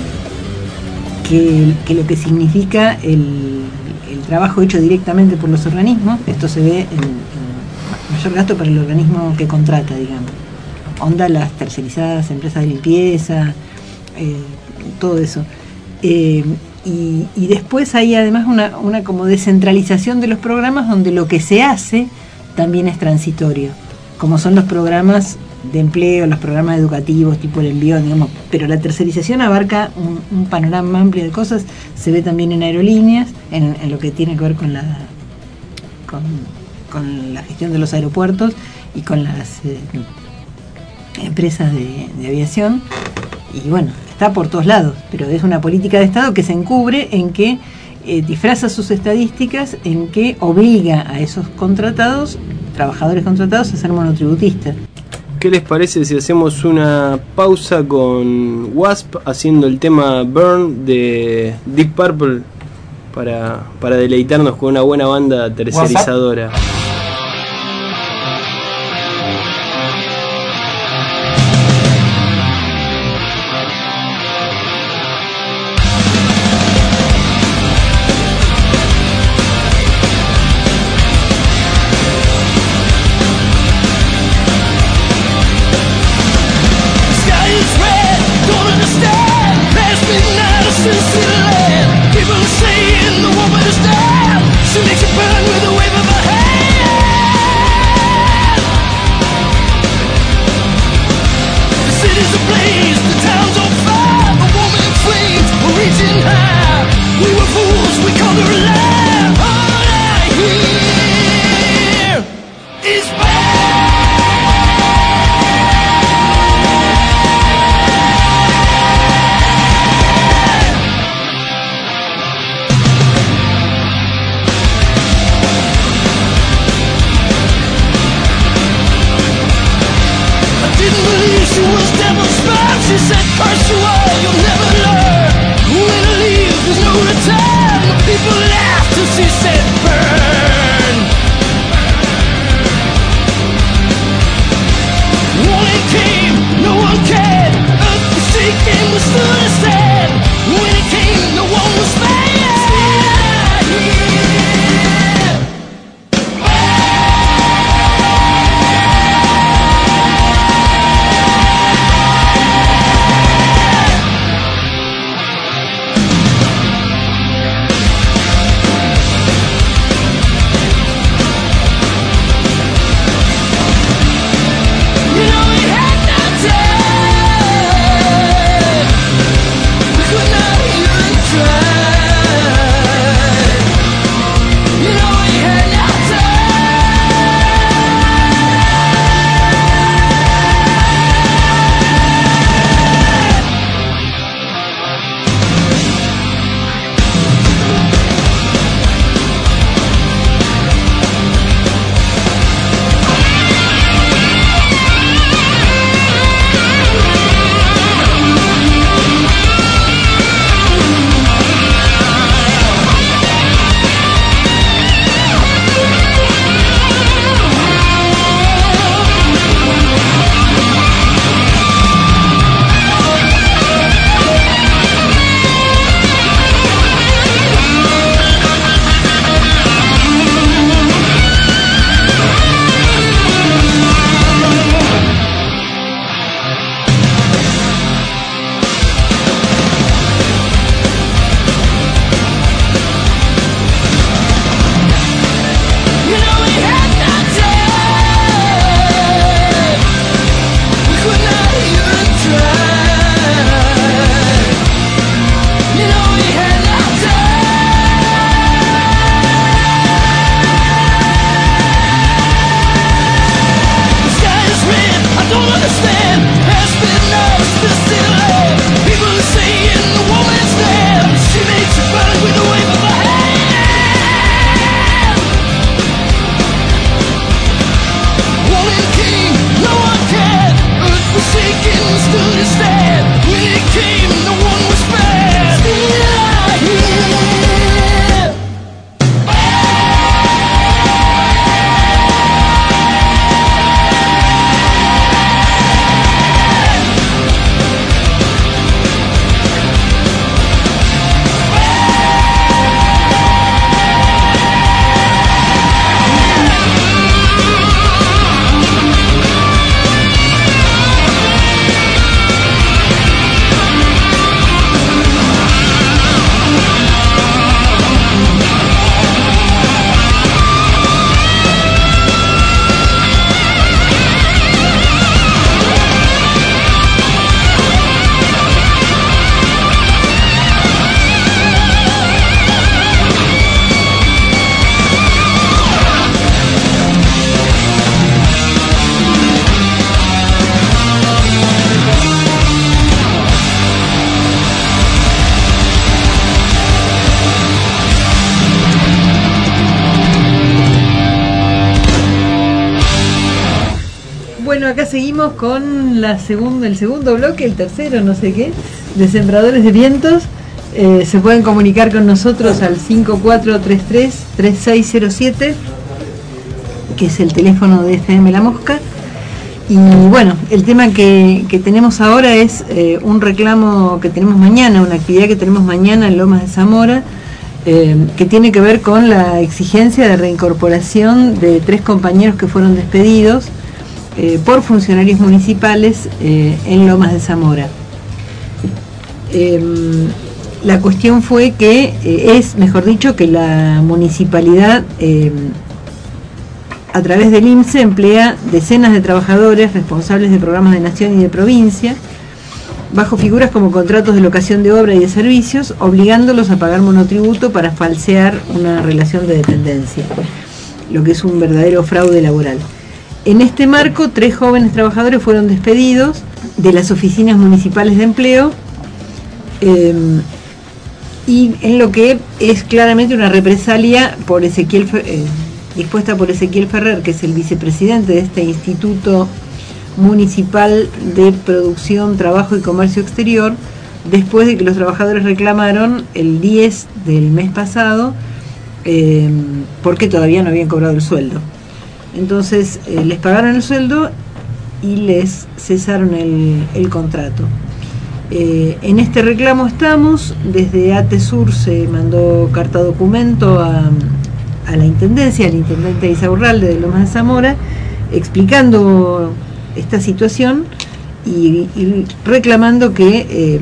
que, que lo que significa el, el trabajo hecho directamente por los organismos. Esto se ve en, en mayor gasto para el organismo que contrata, digamos. Onda las tercerizadas, empresas de limpieza, eh, todo eso. Eh, y, y después hay además una, una como descentralización de los programas donde lo que se hace también es transitorio. como son los programas de empleo, los programas educativos, tipo el envío, digamos, pero la tercerización abarca un, un panorama amplio de cosas, se ve también en aerolíneas, en, en lo que tiene que ver con la con, con la gestión de los aeropuertos y con las eh, empresas de, de aviación, y bueno, está por todos lados, pero es una política de Estado que se encubre en que eh, disfraza sus estadísticas, en que obliga a esos contratados, trabajadores contratados, a ser monotributistas. ¿Qué les parece si hacemos una pausa con Wasp haciendo el tema Burn de Deep Purple para, para deleitarnos con una buena banda tercerizadora? Bueno, acá seguimos con la segunda, el segundo bloque, el tercero, no sé qué, de Sembradores de Vientos. Eh, se pueden comunicar con nosotros al cinco cuatro tres tres, tres seis cero siete, que es el teléfono de F M La Mosca. Y bueno, el tema que, que tenemos ahora es eh, un reclamo que tenemos mañana, una actividad que tenemos mañana en Lomas de Zamora, eh, que tiene que ver con la exigencia de reincorporación de tres compañeros que fueron despedidos eh, por funcionarios municipales eh, en Lomas de Zamora. Eh, la cuestión fue que eh, es, mejor dicho, que la municipalidad eh, a través del I M S S emplea decenas de trabajadores responsables de programas de nación y de provincia, bajo figuras como contratos de locación de obra y de servicios, obligándolos a pagar monotributo para falsear una relación de dependencia, lo que es un verdadero fraude laboral. En este marco, tres jóvenes trabajadores fueron despedidos de las oficinas municipales de empleo, eh, y en lo que es claramente una represalia por Ezequiel eh, dispuesta por Ezequiel Ferrer, que es el vicepresidente de este Instituto Municipal de Producción, Trabajo y Comercio Exterior, después de que los trabajadores reclamaron el diez del mes pasado eh, porque todavía no habían cobrado el sueldo. Entonces eh, les pagaron el sueldo y les cesaron el, el contrato. Eh, en este reclamo estamos. Desde ATESUR se mandó carta documento a a la Intendencia, al Intendente Isaurralde de Lomas de Zamora, explicando esta situación y, y reclamando que eh,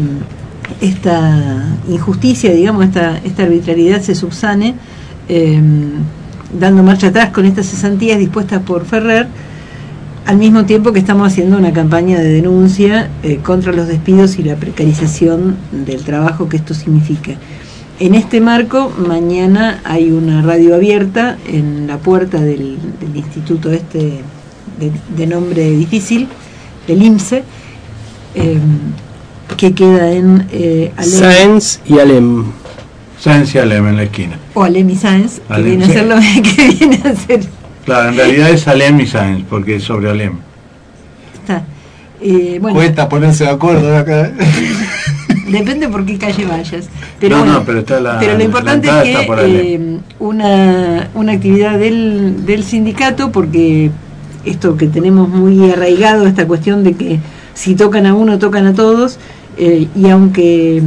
esta injusticia, digamos, esta, esta arbitrariedad se subsane, eh, dando marcha atrás con estas cesantías dispuestas por Ferrer, al mismo tiempo que estamos haciendo una campaña de denuncia eh, contra los despidos y la precarización del trabajo que esto significa. En este marco, mañana hay una radio abierta en la puerta del, del instituto este de, de nombre difícil, del I M S S, eh, que queda en eh, Alem. Sáenz y Alem. Sáenz y Alem en la esquina. O Alem y Sáenz, que Alem, viene sí. a ser lo que viene a ser. Claro, en realidad es Alem y Sáenz, porque es sobre Alem. Está. Eh, bueno, cuesta ponerse de acuerdo acá. Depende por qué calle vayas. Pero, no, bueno, no, pero, está la, pero lo importante la es que eh, una, una actividad del, del sindicato, porque esto que tenemos muy arraigado, esta cuestión de que si tocan a uno, tocan a todos, eh, y aunque,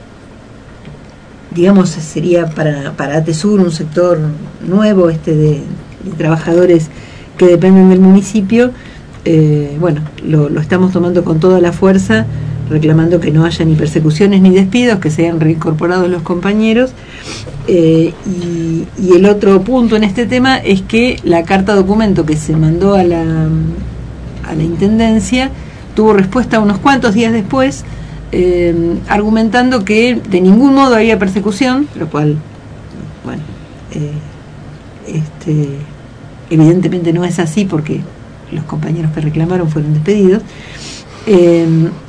digamos, sería para, para ATESUR un sector nuevo este de, de trabajadores que dependen del municipio, eh, bueno, lo, lo estamos tomando con toda la fuerza, reclamando que no haya ni persecuciones ni despidos, que sean reincorporados los compañeros. Eh, y, y el otro punto en este tema es que la carta documento que se mandó a la, a la Intendencia tuvo respuesta unos cuantos días después, eh, argumentando que de ningún modo había persecución, lo cual, bueno, eh, este, evidentemente no es así porque los compañeros que reclamaron fueron despedidos. Eh,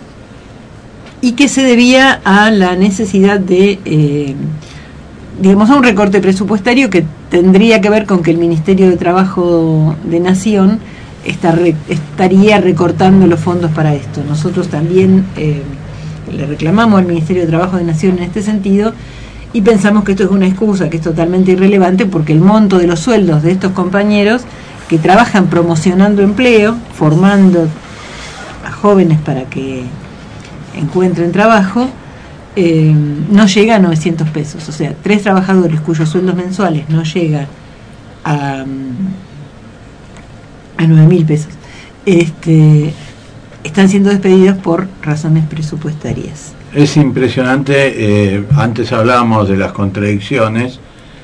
y que se debía a la necesidad de, eh, digamos, a un recorte presupuestario que tendría que ver con que el Ministerio de Trabajo de Nación está re, estaría recortando los fondos para esto. Nosotros también eh, le reclamamos al Ministerio de Trabajo de Nación en este sentido y pensamos que esto es una excusa, que es totalmente irrelevante, porque el monto de los sueldos de estos compañeros que trabajan promocionando empleo, formando a jóvenes para que encuentren trabajo, eh, no llega a novecientos pesos. O sea, tres trabajadores cuyos sueldos mensuales no llega a, a nueve mil pesos, este, están siendo despedidos por razones presupuestarias. Es impresionante, eh, antes hablábamos de las contradicciones,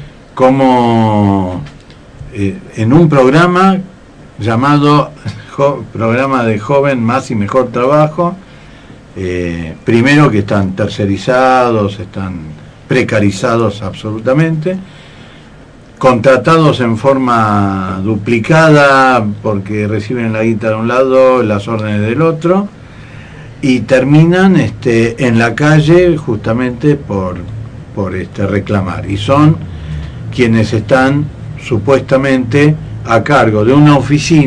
como eh, en un programa llamado jo, Programa de Joven Más y Mejor Trabajo, Eh, primero que están tercerizados, están precarizados absolutamente, contratados en forma duplicada porque reciben la guita de un lado, las órdenes del otro, y terminan este, en la calle justamente por, por este, reclamar, y son quienes están supuestamente a cargo de una oficina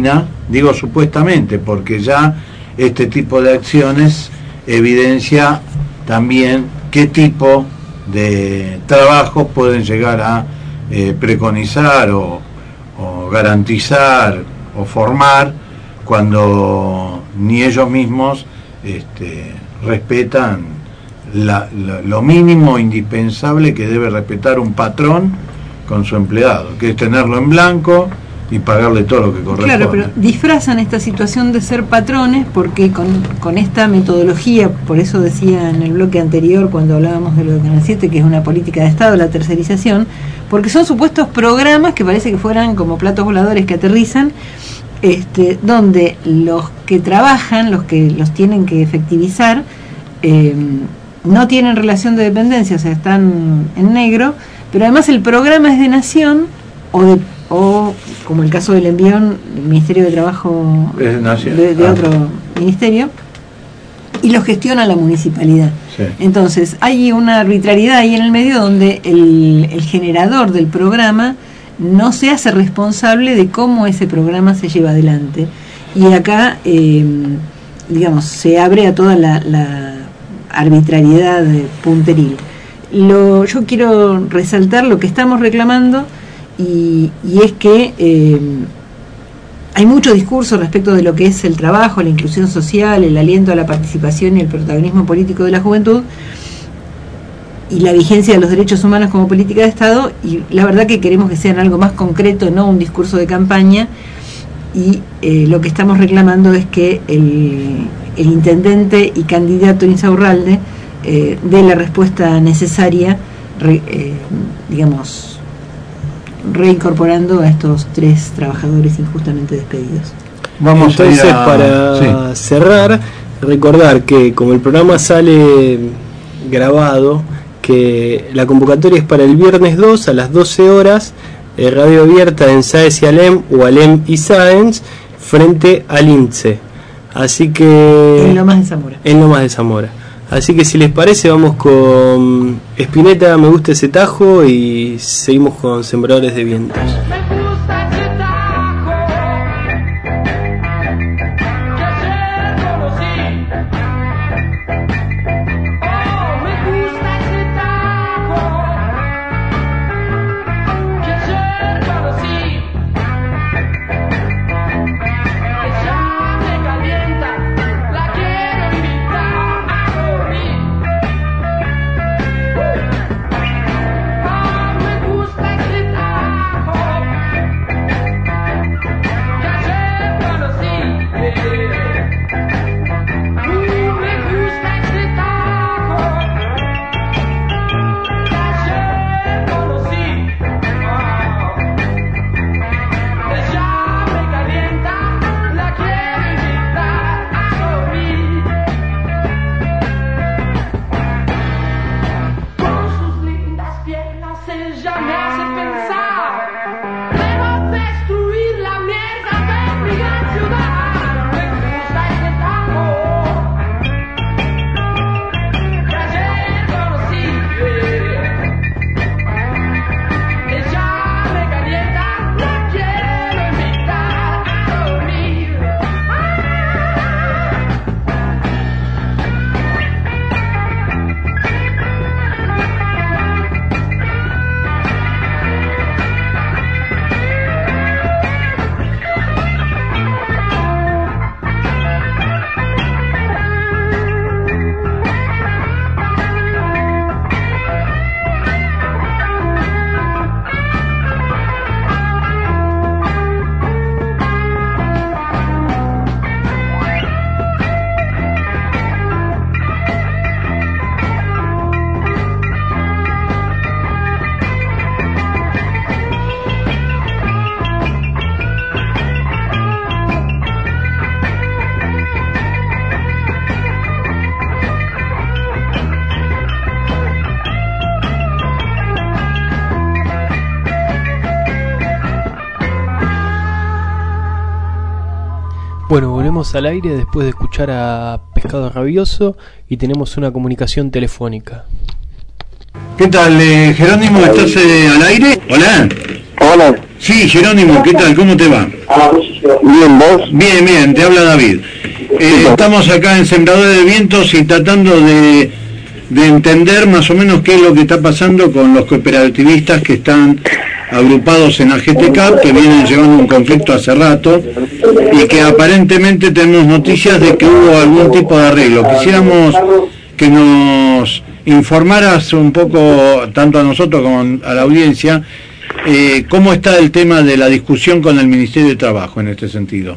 Digo supuestamente, porque ya este tipo de acciones evidencia también qué tipo de trabajos pueden llegar a eh, preconizar o, o garantizar o formar cuando ni ellos mismos este, respetan la, la, lo mínimo indispensable que debe respetar un patrón con su empleado, que es tenerlo en blanco y pagarle todo lo que corresponde. Claro, pero disfrazan esta situación de ser patrones porque con, con esta metodología, por eso decía en el bloque anterior cuando hablábamos de lo de Canal siete, que es una política de Estado, la tercerización, porque son supuestos programas que parece que fueran como platos voladores que aterrizan, este, donde los que trabajan, los que los tienen que efectivizar, eh, no tienen relación de dependencia, o sea, están en negro, pero además el programa es de Nación o de o como el caso del envión del Ministerio de Trabajo de, de ah. otro ministerio, y lo gestiona la municipalidad. Sí. Entonces hay una arbitrariedad ahí en el medio donde el, el generador del programa no se hace responsable de cómo ese programa se lleva adelante, y acá eh, digamos se abre a toda la, la arbitrariedad punteril. Lo, yo quiero resaltar lo que estamos reclamando. Y, y es que eh, hay mucho discurso respecto de lo que es el trabajo, la inclusión social, el aliento a la participación y el protagonismo político de la juventud y la vigencia de los derechos humanos como política de Estado, y la verdad que queremos que sean algo más concreto, no un discurso de campaña, y eh, lo que estamos reclamando es que el, el intendente y candidato Insaurralde eh, dé la respuesta necesaria, re, eh, digamos, reincorporando a estos tres trabajadores injustamente despedidos. Vamos entonces a, a para sí. cerrar, recordar que como el programa sale grabado, que la convocatoria es para el viernes dos a las doce horas, eh, radio abierta en Sáenz y Alem o Alem y Sáenz frente al INSE. Así que en Lomas de Zamora. En Lomas de Zamora. Así que si les parece vamos con Spinetta, Me gusta ese tajo, y seguimos con Sembradores de Vientos. Bueno, volvemos al aire después de escuchar a Pescado Rabioso y tenemos una comunicación telefónica. ¿Qué tal, eh, Jerónimo? ¿Estás eh, al aire? Hola. hola. Sí, Jerónimo, ¿qué tal? ¿Cómo te va? Bien, ¿vos? Bien, bien, te habla David. Eh, estamos acá en Sembradores de Vientos y tratando de, de entender más o menos qué es lo que está pasando con los cooperativistas que están agrupados en A G T C A P, que vienen llevando un conflicto hace rato y que aparentemente tenemos noticias de que hubo algún tipo de arreglo. Quisiéramos que nos informaras un poco, tanto a nosotros como a la audiencia, eh, cómo está el tema de la discusión con el Ministerio de Trabajo en este sentido.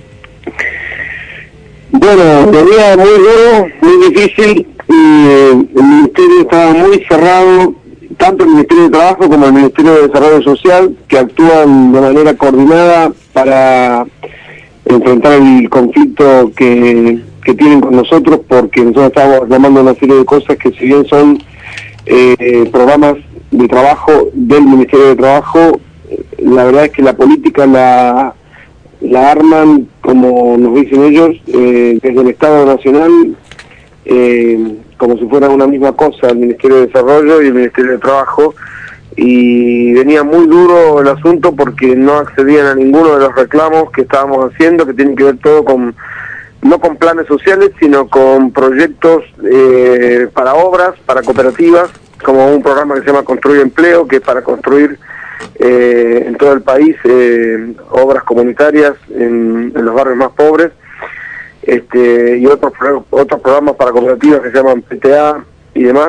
Bueno, venía muy duro, muy difícil, y eh, el Ministerio estaba muy cerrado, tanto el Ministerio de Trabajo como el Ministerio de Desarrollo Social, que actúan de manera coordinada para enfrentar el conflicto que, que tienen con nosotros, porque nosotros estamos llamando una serie de cosas que, si bien son eh, programas de trabajo del Ministerio de Trabajo, la verdad es que la política la, la arman, como nos dicen ellos, eh, desde el Estado Nacional, eh, como si fuera una misma cosa, el Ministerio de Desarrollo y el Ministerio de Trabajo, y venía muy duro el asunto porque no accedían a ninguno de los reclamos que estábamos haciendo, que tienen que ver todo con, no con planes sociales, sino con proyectos eh, para obras, para cooperativas, como un programa que se llama Construir Empleo, que es para construir eh, en todo el país eh, obras comunitarias en, en los barrios más pobres, este y otros otros programas para cooperativas que se llaman P T A y demás.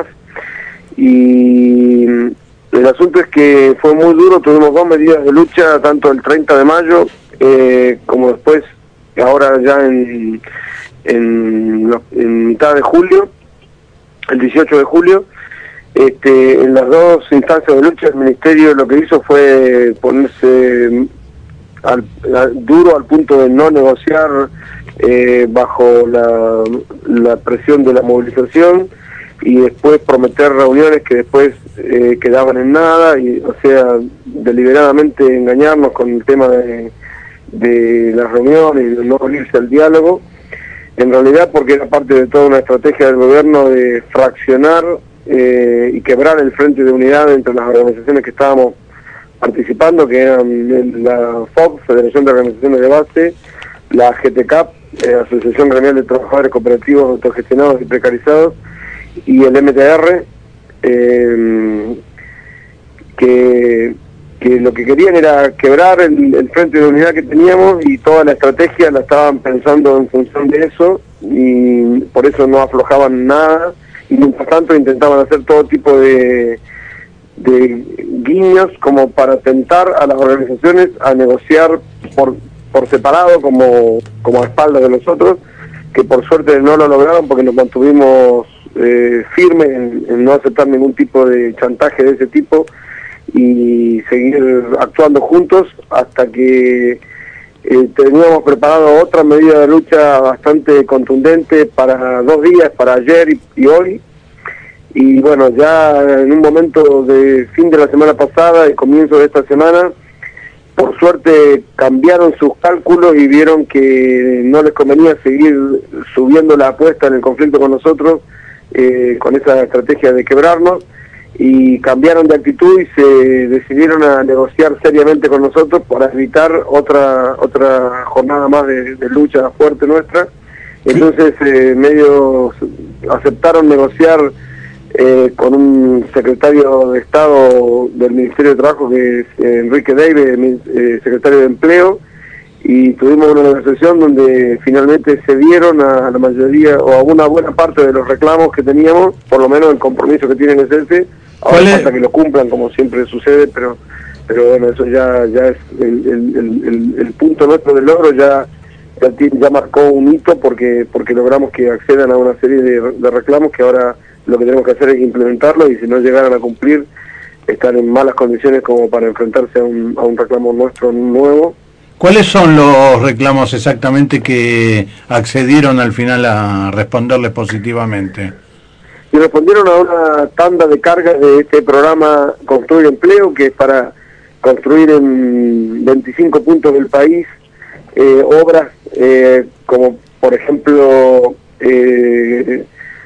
Y el asunto es que fue muy duro, tuvimos dos medidas de lucha, tanto el treinta de mayo eh, como después, ahora ya en, en, en mitad de julio, el dieciocho de julio. Este, en las dos instancias de lucha, el Ministerio lo que hizo fue ponerse al, a, duro al punto de no negociar eh, bajo la, la presión de la movilización, y después prometer reuniones que después eh, quedaban en nada, y o sea, deliberadamente engañarnos con el tema de, de las reuniones y de no abrirse al diálogo, en realidad porque era parte de toda una estrategia del gobierno de fraccionar eh, y quebrar el frente de unidad entre las organizaciones que estábamos participando, que eran la F O B, Federación de Organizaciones de Base, la G T C A P, eh, Asociación Gremial de Trabajadores Cooperativos Autogestionados y Precarizados, y el M T R, eh, que, que lo que querían era quebrar el, el frente de unidad que teníamos, y toda la estrategia la estaban pensando en función de eso, y por eso no aflojaban nada, y mientras tanto intentaban hacer todo tipo de, de guiños como para tentar a las organizaciones a negociar por, por separado, como, como a espaldas de nosotros, que por suerte no lo lograron porque nos mantuvimos eh, firmes en, en no aceptar ningún tipo de chantaje de ese tipo y seguir actuando juntos hasta que eh, teníamos preparado otra medida de lucha bastante contundente para dos días, para ayer y, y hoy. Y bueno, ya en un momento de fin de la semana pasada y comienzo de esta semana, por suerte cambiaron sus cálculos y vieron que no les convenía seguir subiendo la apuesta en el conflicto con nosotros, eh, con esa estrategia de quebrarnos, y cambiaron de actitud y se decidieron a negociar seriamente con nosotros para evitar otra otra jornada más de, de lucha fuerte nuestra. Entonces eh, medio aceptaron negociar Eh, con un secretario de Estado del Ministerio de Trabajo, que es eh, Enrique David, eh, secretario de Empleo, y tuvimos una negociación donde finalmente se dieron a la mayoría o a una buena parte de los reclamos que teníamos, por lo menos el compromiso que tienen es ese. Ahora falta que lo cumplan, como siempre sucede, pero pero bueno, eso ya ya es el, el, el, el punto nuestro del logro, ya ya, ya marcó un hito porque porque logramos que accedan a una serie de, de reclamos que ahora lo que tenemos que hacer es implementarlo, y si no llegaran a cumplir, estar en malas condiciones como para enfrentarse a un, a un reclamo nuestro nuevo. ¿Cuáles son los reclamos exactamente que accedieron al final a responderles positivamente? Y respondieron a una tanda de cargas de este programa Construir Empleo, que es para construir en veinticinco puntos del país eh, obras eh, como, por ejemplo, eh,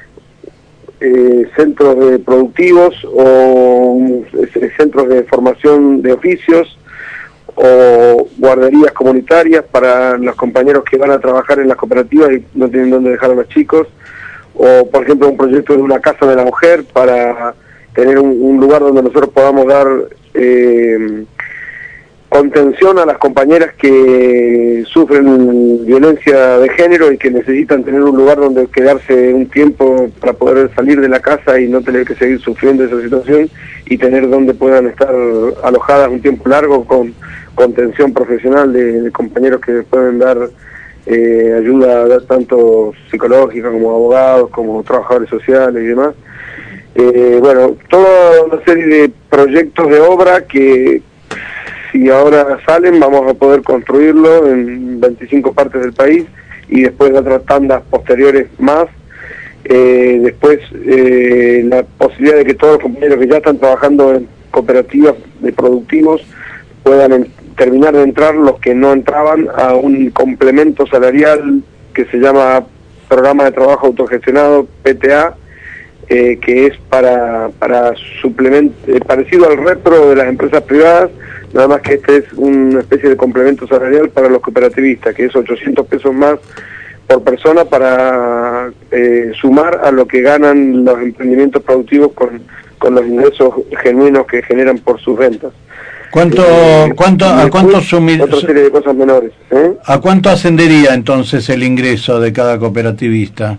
Eh, centros de productivos o eh, centros de formación de oficios o guarderías comunitarias para los compañeros que van a trabajar en las cooperativas y no tienen dónde dejar a los chicos, o por ejemplo un proyecto de una casa de la mujer para tener un, un lugar donde nosotros podamos dar eh, contención a las compañeras que sufren violencia de género y que necesitan tener un lugar donde quedarse un tiempo para poder salir de la casa y no tener que seguir sufriendo esa situación, y tener donde puedan estar alojadas un tiempo largo con contención profesional de, de compañeros que pueden dar eh, ayuda tanto psicológica como abogados, como trabajadores sociales y demás. Eh, bueno, toda una serie de proyectos de obra que, si ahora salen, vamos a poder construirlo en veinticinco partes del país, y después de otras tandas posteriores más. Eh, después eh, la posibilidad de que todos los compañeros que ya están trabajando en cooperativas de productivos puedan en, terminar de entrar, los que no entraban, a un complemento salarial que se llama Programa de Trabajo Autogestionado, P T A, eh, que es para, para suplemento, eh, parecido al repro de las empresas privadas, nada más que este es una especie de complemento salarial para los cooperativistas, que es ochocientos pesos más por persona para eh, sumar a lo que ganan los emprendimientos productivos con, con los ingresos genuinos que generan por sus ventas. ¿Cuánto, eh, cuánto, a cuánto sumir, otra serie de cosas menores, ¿eh? ¿A cuánto ascendería entonces el ingreso de cada cooperativista?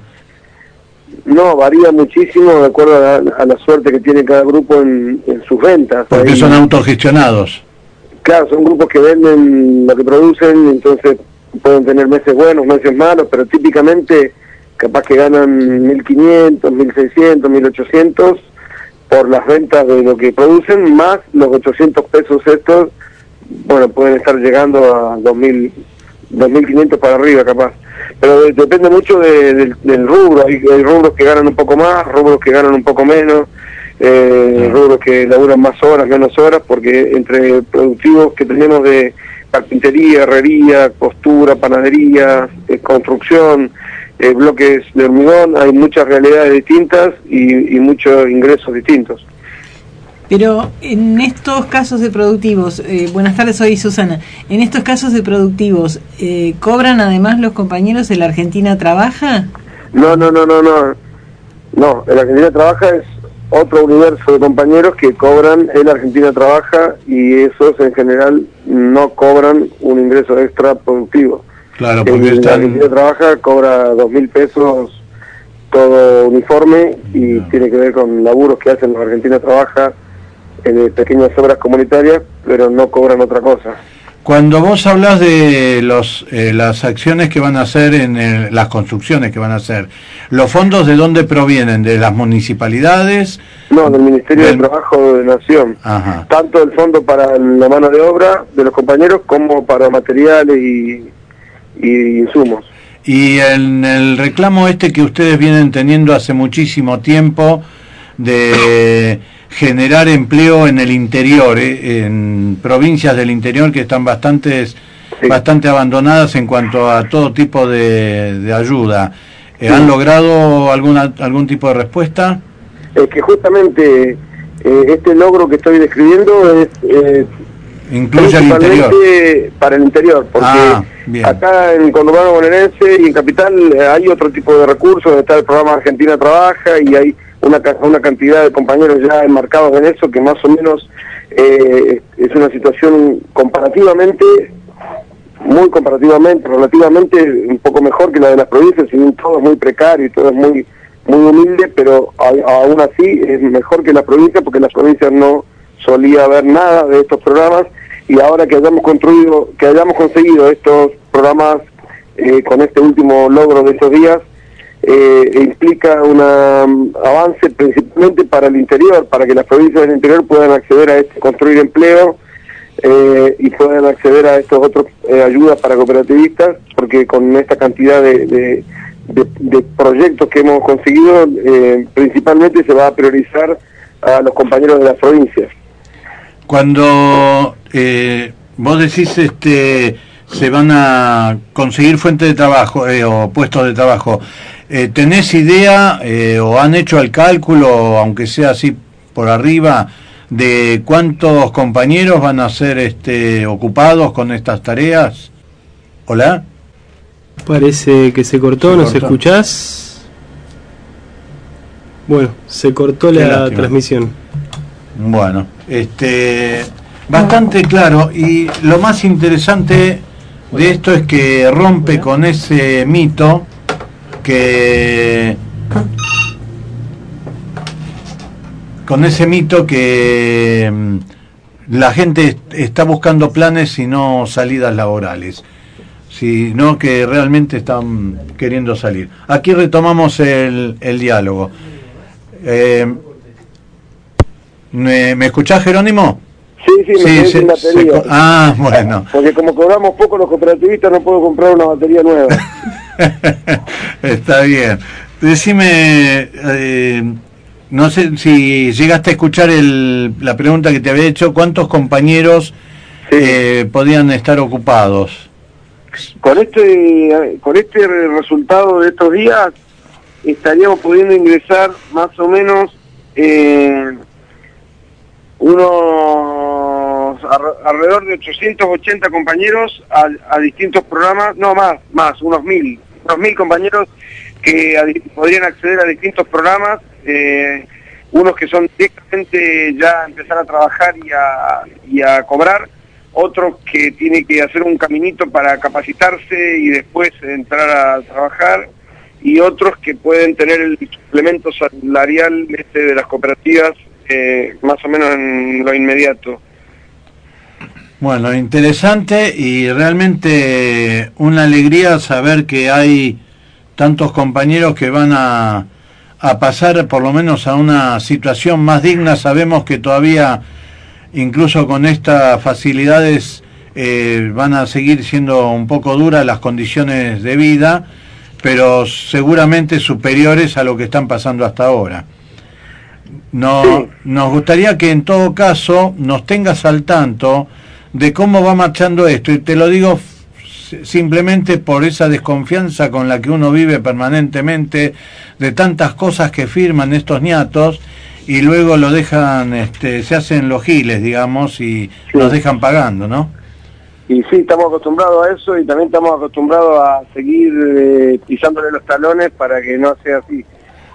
No, varía muchísimo de acuerdo a la, a la suerte que tiene cada grupo en, en sus ventas. Porque Ahí, son autogestionados. Claro, son grupos que venden lo que producen, entonces pueden tener meses buenos, meses malos, pero típicamente capaz que ganan mil quinientos, mil seiscientos, mil ochocientos por las ventas de lo que producen, más los ochocientos pesos estos, bueno, pueden estar llegando a dos mil, dos mil quinientos para arriba capaz. Pero de, depende mucho de, de, del rubro, hay, hay rubros que ganan un poco más, rubros que ganan un poco menos, eh, rubros que laburan más horas, menos horas, porque entre productivos que tenemos de carpintería, herrería, costura, panadería, eh, construcción, eh, bloques de hormigón, hay muchas realidades distintas y, y muchos ingresos distintos. Pero en estos casos de productivos, eh, buenas tardes, soy Susana, en estos casos de productivos, eh, ¿cobran además los compañeros el Argentina Trabaja? No, no, no, no, no, no, el Argentina Trabaja es otro universo de compañeros que cobran el Argentina Trabaja, y esos en general no cobran un ingreso extra productivo. Claro, porque el están... Argentina Trabaja cobra dos mil pesos todo uniforme y no. tiene que ver con laburos que hacen los Argentina Trabaja en pequeñas obras comunitarias, pero no cobran otra cosa. Cuando vos hablas de los eh, las acciones que van a hacer en el, las construcciones que van a hacer, ¿los fondos de dónde provienen? ¿De las municipalidades? No, del Ministerio del... de Trabajo de Nación. Ajá. Tanto el fondo para la mano de obra de los compañeros como para materiales y, y insumos. Y en el reclamo este que ustedes vienen teniendo hace muchísimo tiempo de generar empleo en el interior, eh, en provincias del interior que están bastantes, sí. bastante abandonadas en cuanto a todo tipo de, de ayuda. Eh, sí. ¿Han logrado alguna algún tipo de respuesta? Es que justamente eh, este logro que estoy describiendo es eh, incluye el interior para el interior, porque ah, acá en el conurbano bonaerense y en Capital eh, hay otro tipo de recursos, está el programa Argentina Trabaja y hay una, una cantidad de compañeros ya enmarcados en eso, que más o menos eh, es una situación comparativamente, muy comparativamente, relativamente un poco mejor que la de las provincias, si bien todo es muy precario y todo es muy muy humilde, pero a, aún así es mejor que la provincia, porque las provincias no solía haber nada de estos programas, y ahora que hayamos construido, que hayamos conseguido estos programas eh, con este último logro de estos días, eh, implica un um, avance principalmente para el interior, para que las provincias del interior puedan acceder a este, construir empleo eh, y puedan acceder a estos otros eh, ayudas para cooperativistas, porque con esta cantidad de, de, de, de proyectos que hemos conseguido, eh, principalmente se va a priorizar a los compañeros de las provincias. Cuando eh, vos decís este se van a conseguir fuentes de trabajo eh, o puestos de trabajo, eh, ¿tenés idea eh, o han hecho el cálculo, aunque sea así por arriba, de cuántos compañeros van a ser este, ocupados con estas tareas? ¿Hola? Parece que se cortó, se ¿nos cortó. escuchás? Bueno, se cortó Qué la lástima. transmisión. Bueno, este, bastante claro, y lo más interesante de esto es que rompe con ese mito que con ese mito que mm, la gente est- está buscando planes y no salidas laborales, sino que realmente están queriendo salir. Aquí retomamos el, el diálogo. Eh, ¿me, ¿Me escuchás, Jerónimo? Sí, sí, me quedé se- sin se batería. co- ah, bueno. Porque como cobramos poco los cooperativistas, no puedo comprar una batería nueva. Está bien. Decime, eh, no sé si llegaste a escuchar el, la pregunta que te había hecho, ¿cuántos compañeros eh, podían estar ocupados? Con este, con este resultado de estos días, estaríamos pudiendo ingresar más o menos eh, unos ar- alrededor de ochocientos ochenta compañeros a, a distintos programas, no más, más, unos mil, unos mil compañeros que a di- podrían acceder a distintos programas, eh, unos que son directamente ya empezar a trabajar y a, y a cobrar, otros que tiene que hacer un caminito para capacitarse y después entrar a trabajar, y otros que pueden tener el suplemento salarial este de las cooperativas eh, más o menos en lo inmediato. Bueno, interesante y realmente una alegría saber que hay tantos compañeros que van a, a pasar por lo menos a una situación más digna. Sabemos que todavía, incluso con estas facilidades, eh, van a seguir siendo un poco duras las condiciones de vida, pero seguramente superiores a lo que están pasando hasta ahora. No, nos gustaría que en todo caso nos tengas al tanto de cómo va marchando esto, y te lo digo f- simplemente por esa desconfianza con la que uno vive permanentemente de tantas cosas que firman estos ñatos y luego lo dejan, este, se hacen los giles, digamos, y los dejan pagando, ¿no? Y sí, estamos acostumbrados a eso y también estamos acostumbrados a seguir eh, pisándole los talones para que no sea así.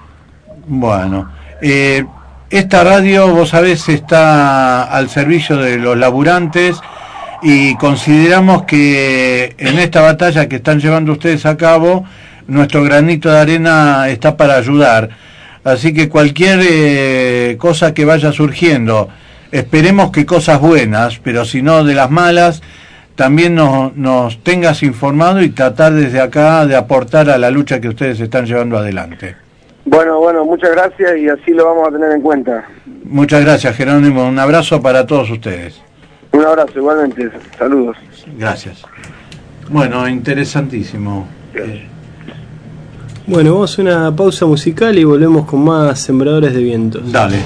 Bueno, eh, esta radio, vos sabés, está al servicio de los laburantes y consideramos que en esta batalla que están llevando ustedes a cabo, nuestro granito de arena está para ayudar. Así que cualquier eh, cosa que vaya surgiendo, esperemos que cosas buenas, pero si no de las malas, también nos, nos tengas informado y tratar desde acá de aportar a la lucha que ustedes están llevando adelante. Bueno, bueno, muchas gracias y así lo vamos a tener en cuenta. Muchas gracias, Jerónimo. Un abrazo para todos ustedes. Un abrazo, igualmente. Saludos. Gracias. Bueno, interesantísimo. Eh, Bueno, vamos a una pausa musical y volvemos con más Sembradores de Vientos. Dale.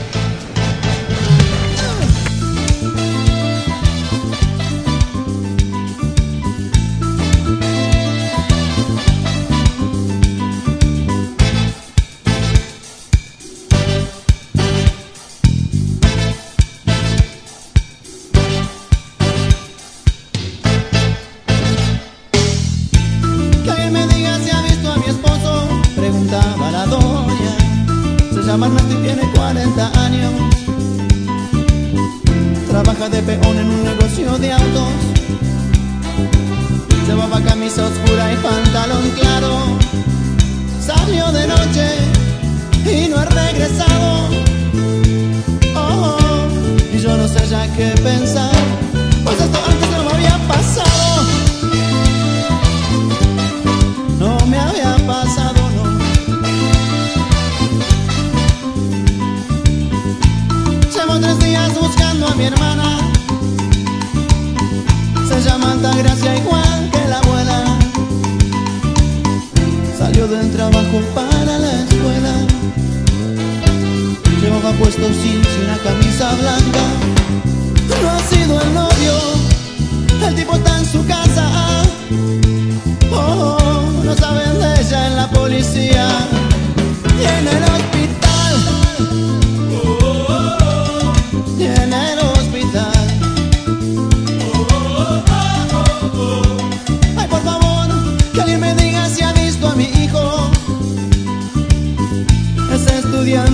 Que alguien me diga si ha visto a mi esposo, preguntaba la doña. Se llama Ernesto y tiene cuarenta años. Trabaja de peón en un negocio de autos. Llevaba camisa oscura y pantalón claro. Salió de noche y no ha regresado. Oh, oh, y yo no sé ya qué pensar, pues esto antes no me había pasado. No me había pasado, no. Llevo tres días buscando a mi hermana. Se llama Altagracia igual que la abuela. Salió del trabajo para la escuela. Llevaba puesto jeans y una camisa blanca. No ha sido el novio, el tipo está en su casa. Oh, oh, no saben de ella en la policía y en el hospital. Oh, oh, oh, y en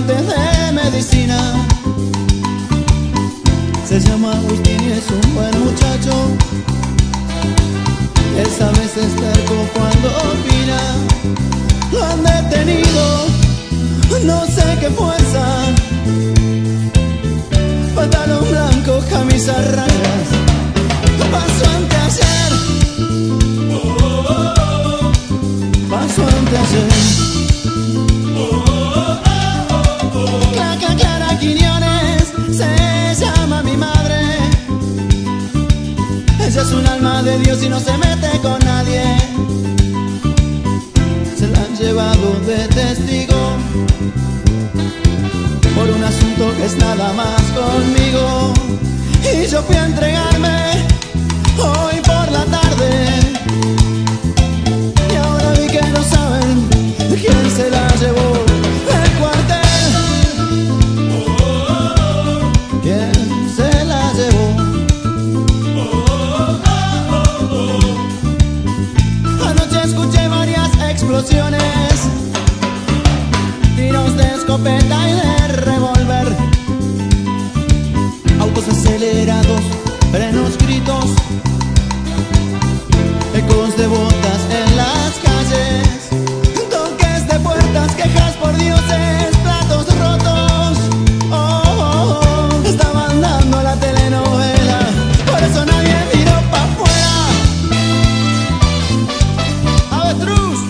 estudiante de medicina. Se llama Agustín y es un buen muchacho. Es a veces terco cuando opina. Lo han detenido, no sé qué fuerza. Pantalón blanco, camisa rayas. Pasó anteayer. Pasó anteayer. Clara, Clara Quiñones se llama mi madre. Ella es un alma de Dios y no se mete con nadie. Se la han llevado de testigo por un asunto que es nada más conmigo. Y yo fui a entregarme hoy por la tarde. Y ahora vi que no saben quién se la llevó del cuartel. ¿Quién se la llevó? Anoche escuché varias explosiones, tiros de escopeta y de revólver, autos acelerados, frenos, gritos, ecos de botas en las calles, toques de puertas, quejas por dioses, platos rotos. Oh, oh, oh, estaban dando la telenovela, por eso nadie miró pa' afuera. Avestruz.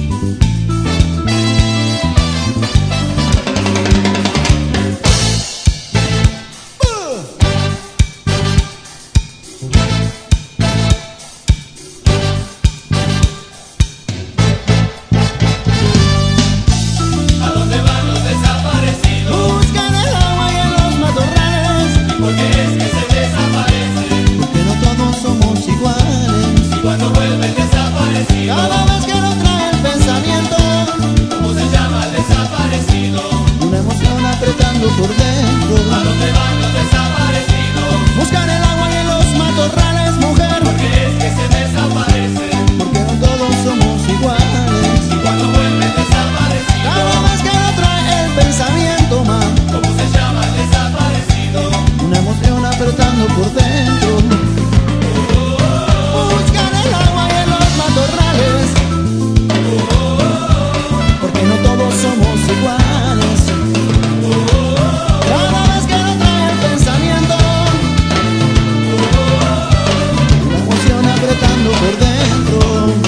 Cada vez que nos trae el pensamiento, ¿cómo se llama el desaparecido? Una emoción apretando por dentro. ¿A dónde van los desaparecidos? Buscan el agua y en los matorrales, mujer. Porque es que se desaparecen. Porque no todos somos iguales. Y cuando vuelven desaparecidos, cada vez que nos trae el pensamiento, ma, ¿cómo se llama el desaparecido? Una emoción apretando por dentro. Buscan el agua y en los matorrales, porque no todos somos iguales. Cada vez que nos trae el pensamiento, una emoción apretando por dentro.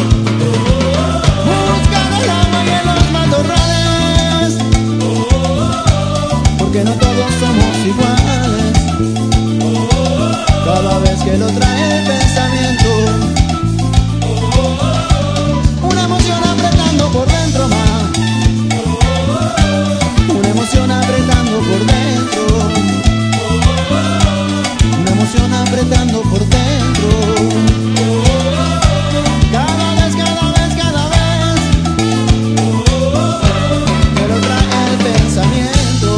Buscan el agua y en los matorrales, porque no todos somos iguales. Cada vez que lo trae el pensamiento, una emoción apretando por dentro, ma. Una emoción apretando por dentro. Una emoción apretando por dentro. Cada vez, cada vez, cada vez que lo trae el pensamiento.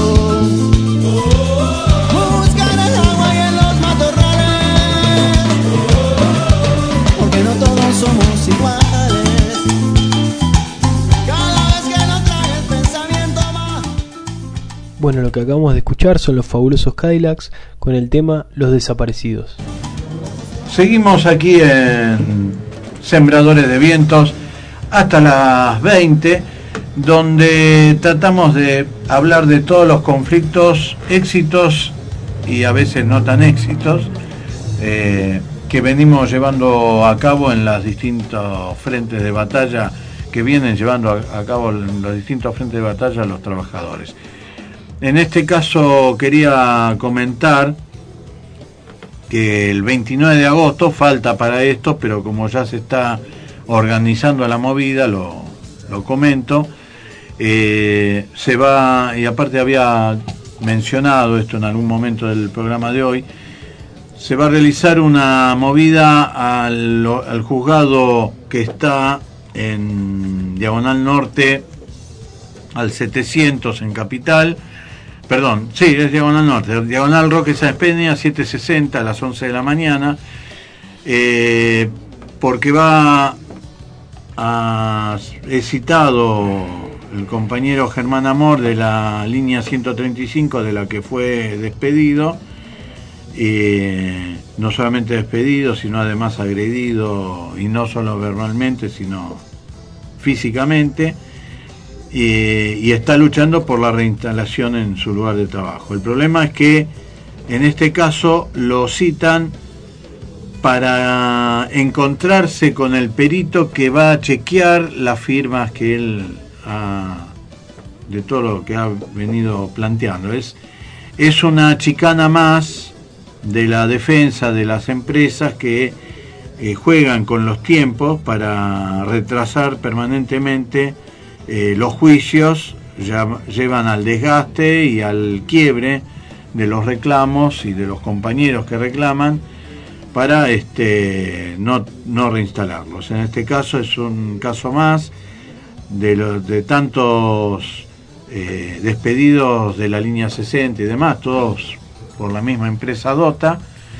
Buscar el agua y en los matorrales, porque no todos somos iguales. Cada vez que nos trae el pensamiento más. Bueno, lo que acabamos de escuchar son los Fabulosos Cadillacs con el tema Los Desaparecidos. Seguimos aquí en Sembradores de Vientos hasta las veinte, donde tratamos de hablar de todos los conflictos, éxitos y a veces no tan éxitos eh, que venimos llevando a cabo en los distintos frentes de batalla que vienen llevando a, a cabo en los distintos frentes de batalla los trabajadores. En este caso quería comentar que el veintinueve de agosto, falta para esto, pero como ya se está organizando la movida, lo, lo comento, eh, se va, y aparte había mencionado esto en algún momento del programa de hoy, se va a realizar una movida al, al juzgado que está en Diagonal Norte, al setecientos en Capital. Perdón, sí, es Diagonal Norte, Diagonal Roque Sáenz Peña, setecientos sesenta a las once de la mañana, eh, porque va a, he citado el compañero Germán Amor de la línea ciento treinta y cinco, de la que fue despedido, eh, no solamente despedido, sino además agredido, y no solo verbalmente, sino físicamente, eh, y está luchando por la reinstalación en su lugar de trabajo. El problema es que en este caso lo citan para encontrarse con el perito que va a chequear las firmas que él ha, de todo lo que ha venido planteando. Es, es una chicana más de la defensa de las empresas que eh, juegan con los tiempos para retrasar permanentemente eh, los juicios, ya, llevan al desgaste y al quiebre de los reclamos y de los compañeros que reclaman, para este no, no reinstalarlos. En este caso es un caso más de, los, de tantos eh, despedidos de la línea sesenta y demás, todos por la misma empresa Dota,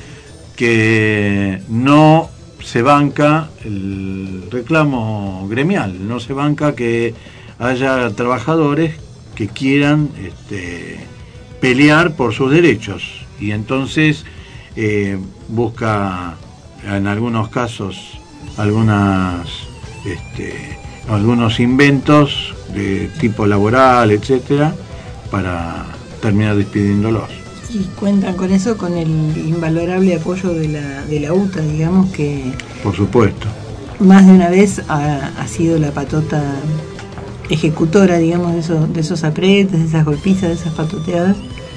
que no se banca el reclamo gremial, no se banca que haya trabajadores que quieran este, pelear por sus derechos, y entonces Eh, busca en algunos casos algunas este, algunos inventos de tipo laboral, etcétera, para terminar despidiéndolos. Y cuentan con eso, con el invalorable apoyo de la, de la U T A, digamos, que por supuesto más de una vez ha, ha sido la patota ejecutora, digamos, de esos, de esos apretes, de esas golpizas, de esas patoteadas.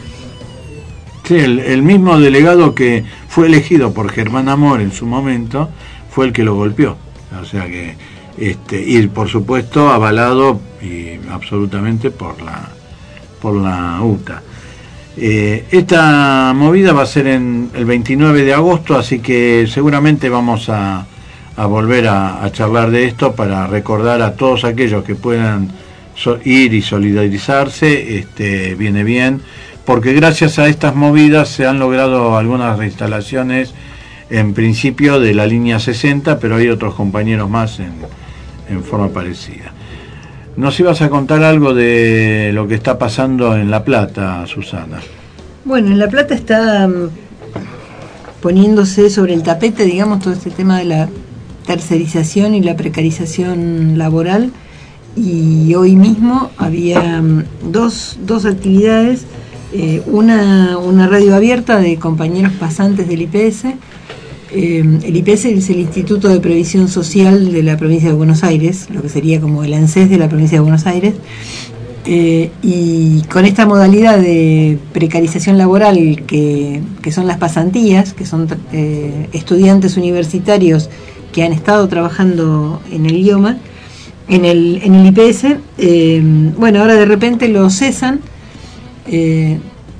Sí, el, el mismo delegado que fue elegido por Germán Amor en su momento fue el que lo golpeó. O sea que, este, y por supuesto avalado y absolutamente por la por la U T A. Eh, esta movida va a ser en el veintinueve de agosto, así que seguramente vamos a, a volver a, a charlar de esto para recordar a todos aquellos que puedan so, ir y solidarizarse. Este, viene bien, porque gracias a estas movidas se han logrado algunas reinstalaciones, en principio de la línea sesenta, pero hay otros compañeros más en, en forma parecida. ¿Nos ibas a contar algo de lo que está pasando en La Plata, Susana? Bueno, en La Plata está um, poniéndose sobre el tapete, digamos, todo este tema de la tercerización y la precarización laboral, y hoy mismo había um, dos, dos actividades. Eh, una, una radio abierta de compañeros pasantes del I P S. Eh, el I P S es el Instituto de Previsión Social de la provincia de Buenos Aires, lo que sería como el ANSES de la provincia de Buenos Aires, eh, y con esta modalidad de precarización laboral que, que son las pasantías, que son eh, estudiantes universitarios que han estado trabajando en el idioma, en el, en el I P S, eh, bueno, ahora de repente lo cesan. Eh,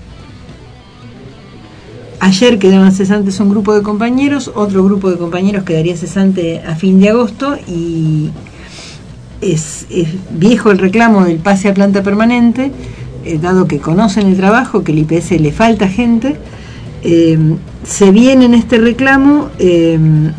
ayer quedaron cesantes un grupo de compañeros, otro grupo de compañeros quedaría cesante a fin de agosto, y es, es viejo el reclamo del pase a planta permanente, eh, dado que conocen el trabajo, que el I P S le falta gente. Eh, se viene en este reclamo eh,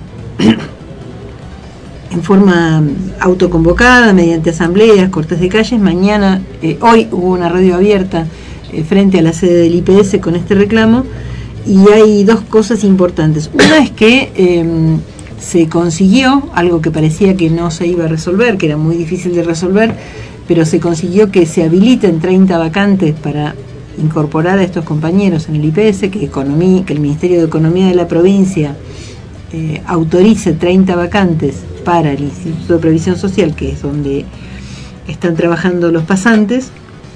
en forma autoconvocada, mediante asambleas, cortes de calles. Mañana, eh, hoy hubo una radio abierta frente a la sede del I P S con este reclamo, y hay dos cosas importantes. Una es que eh, se consiguió algo que parecía que no se iba a resolver, que era muy difícil de resolver, pero se consiguió que se habiliten treinta vacantes para incorporar a estos compañeros en el I P S, que, economía, que el Ministerio de Economía de la provincia eh, autorice treinta vacantes para el Instituto de Previsión Social, que es donde están trabajando los pasantes.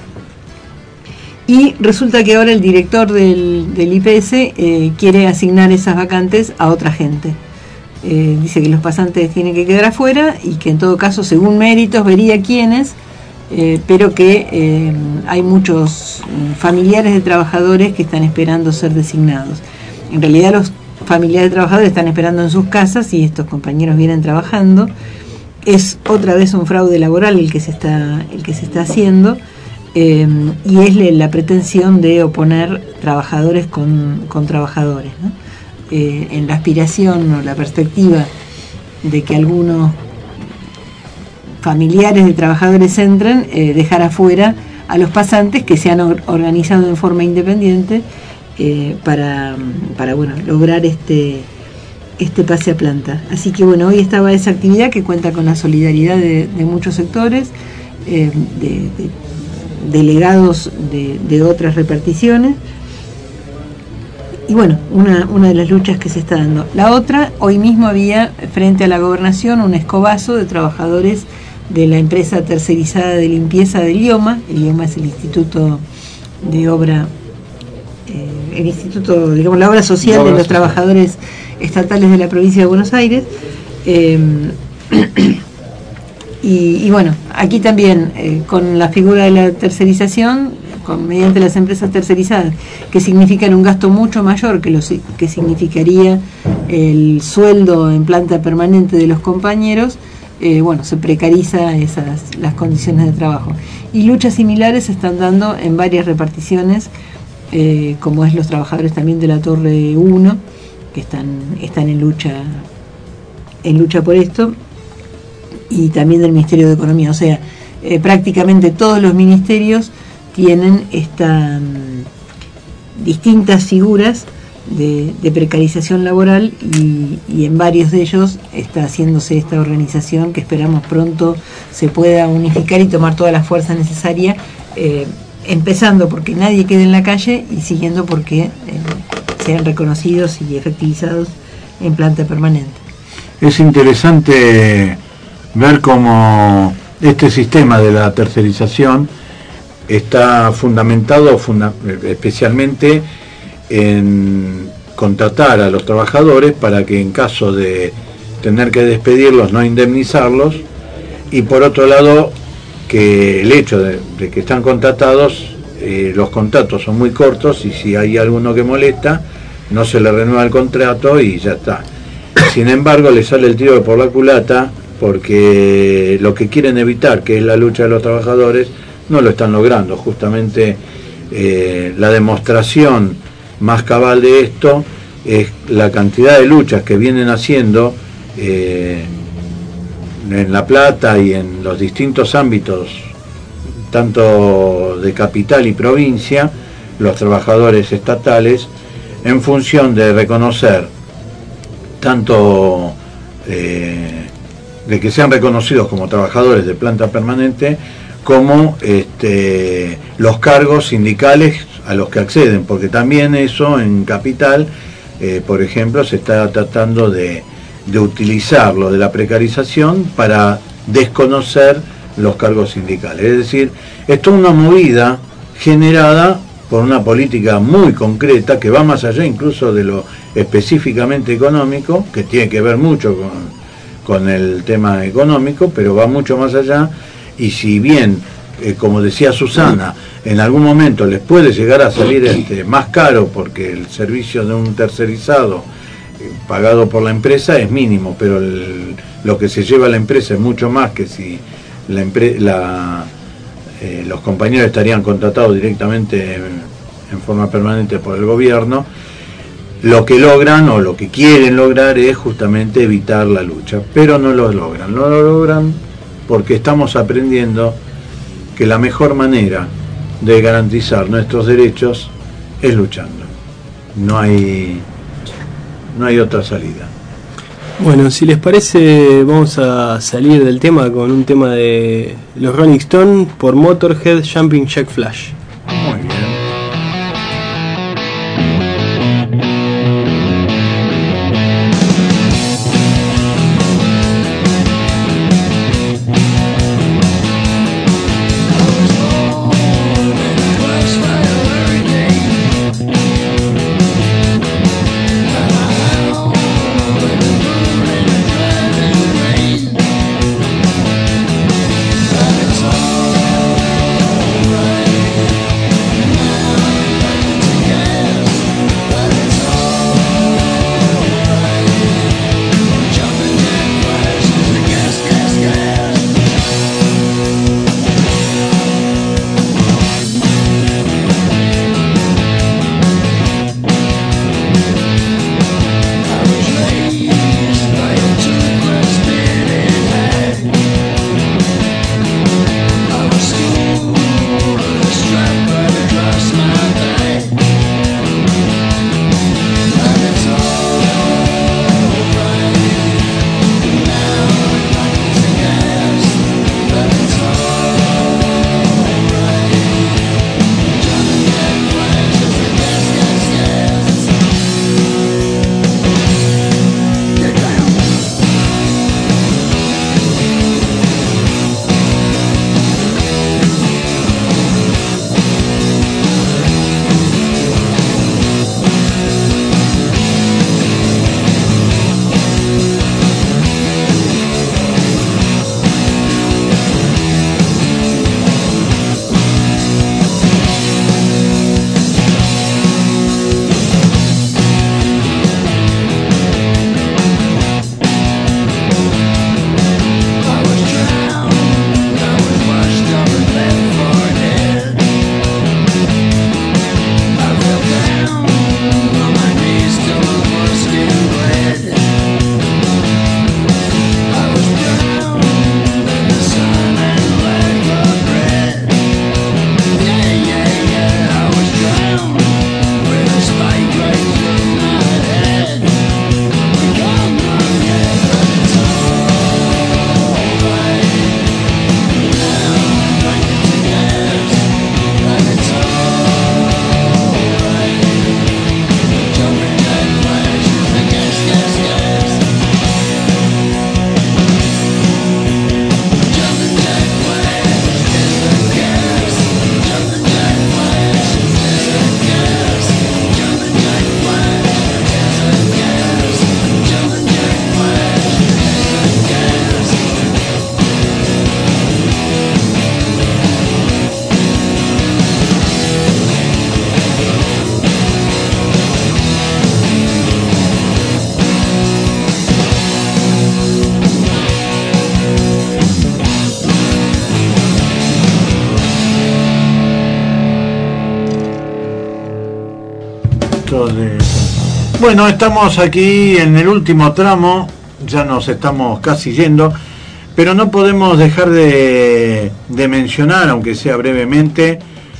Y resulta que ahora el director del, del I P S eh, quiere asignar esas vacantes a otra gente. Eh, dice que los pasantes tienen que quedar afuera, y que en todo caso, según méritos, vería quiénes, eh, pero que eh, hay muchos familiares de trabajadores que están esperando ser designados. En realidad los familiares de trabajadores están esperando en sus casas, y estos compañeros vienen trabajando. Es otra vez un fraude laboral el que se está, el que se está haciendo. Eh, y es la pretensión de oponer trabajadores con, con trabajadores, ¿no? Eh, en la aspiración o la perspectiva de que algunos familiares de trabajadores entren, eh, dejar afuera a los pasantes que se han or- organizado en forma independiente eh, para, para bueno, lograr este, este pase a planta. Así que bueno, hoy estaba esa actividad que cuenta con la solidaridad de, de muchos sectores, eh, de, de delegados de, de otras reparticiones. Y bueno, una, una de las luchas que se está dando. La otra, hoy mismo había frente a la gobernación un escobazo de trabajadores de la empresa tercerizada de limpieza del IOMA. El IOMA es el Instituto de Obra, eh, el Instituto, digamos, la obra social la obra de los social. Trabajadores estatales de la provincia de Buenos Aires. Eh, y, y bueno, aquí también eh, con la figura de la tercerización, con, mediante las empresas tercerizadas, que significan un gasto mucho mayor que lo que significaría el sueldo en planta permanente de los compañeros, eh, bueno, se precariza esas las condiciones de trabajo. Y luchas similares se están dando en varias reparticiones, eh, como es los trabajadores también de la Torre uno, que están, están en lucha, en lucha por esto, y también del Ministerio de Economía. O sea, eh, prácticamente todos los ministerios tienen esta, um, distintas figuras de, de precarización laboral, y, y en varios de ellos está haciéndose esta organización que esperamos pronto se pueda unificar y tomar toda la fuerza necesaria, eh, empezando porque nadie quede en la calle y siguiendo porque eh, sean reconocidos y efectivizados en planta permanente. Es interesante ver cómo este sistema de la tercerización está fundamentado funda- especialmente en contratar a los trabajadores para que en caso de tener que despedirlos, no indemnizarlos, y por otro lado que el hecho de, de que están contratados, eh, los contratos son muy cortos y si hay alguno que molesta no se le renueva el contrato y ya está. Sin embargo, le sale el tiro por la culata porque lo que quieren evitar, que es la lucha de los trabajadores, no lo están logrando. Justamente eh, la demostración más cabal de esto es la cantidad de luchas que vienen haciendo eh, en La Plata y en los distintos ámbitos, tanto de capital y provincia, los trabajadores estatales, en función de reconocer tanto eh, de que sean reconocidos como trabajadores de planta permanente, como este, los cargos sindicales a los que acceden, porque también eso en capital, eh, por ejemplo, se está tratando de, de utilizar lo de la precarización para desconocer los cargos sindicales. Es decir, esto es una movida generada por una política muy concreta que va más allá incluso de lo específicamente económico, que tiene que ver mucho con, con el tema económico, pero va mucho más allá. Y si bien, eh, como decía Susana, en algún momento les puede llegar a salir este, más caro porque el servicio de un tercerizado eh, pagado por la empresa es mínimo, pero el, lo que se lleva a la empresa es mucho más que si la, empre- la eh, los compañeros estarían contratados directamente en, en forma permanente por el gobierno. Lo que logran o lo que quieren lograr es justamente evitar la lucha, pero no lo logran, no lo logran porque estamos aprendiendo que la mejor manera de garantizar nuestros derechos es luchando. No hay, no hay otra salida. Bueno, si les parece, vamos a salir del tema con un tema de los Rolling Stones por Motorhead, Jumping Jack Flash. Muy bien. It's alright. esto de... Bueno, estamos aquí en el último tramo, ya nos estamos casi yendo, pero no podemos dejar de, de mencionar, aunque sea brevemente,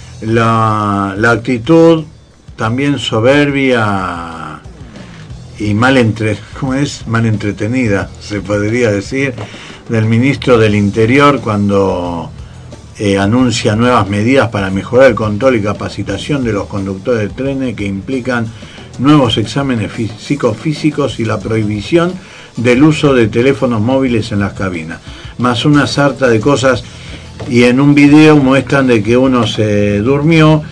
la, la actitud también soberbia y mal entre, ¿cómo es? mal entretenida, se podría decir, del ministro del Interior cuando eh, anuncia nuevas medidas para mejorar el control y capacitación de los conductores de trenes que implican nuevos exámenes psicofísicos y la prohibición del uso de teléfonos móviles en las cabinas, más una sarta de cosas, y en un video muestran de que uno se durmió.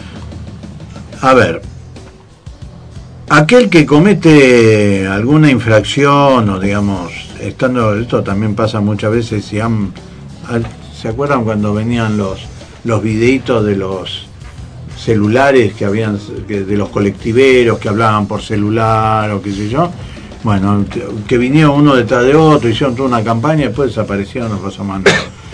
A ver, aquel que comete alguna infracción o digamos, estando, esto también pasa muchas veces, si han, ¿se acuerdan cuando venían los los videitos de los celulares que habían, de los colectiveros que hablaban por celular o qué sé yo? Bueno, que vinieron uno detrás de otro, hicieron toda una campaña y después desaparecieron los rosamandos.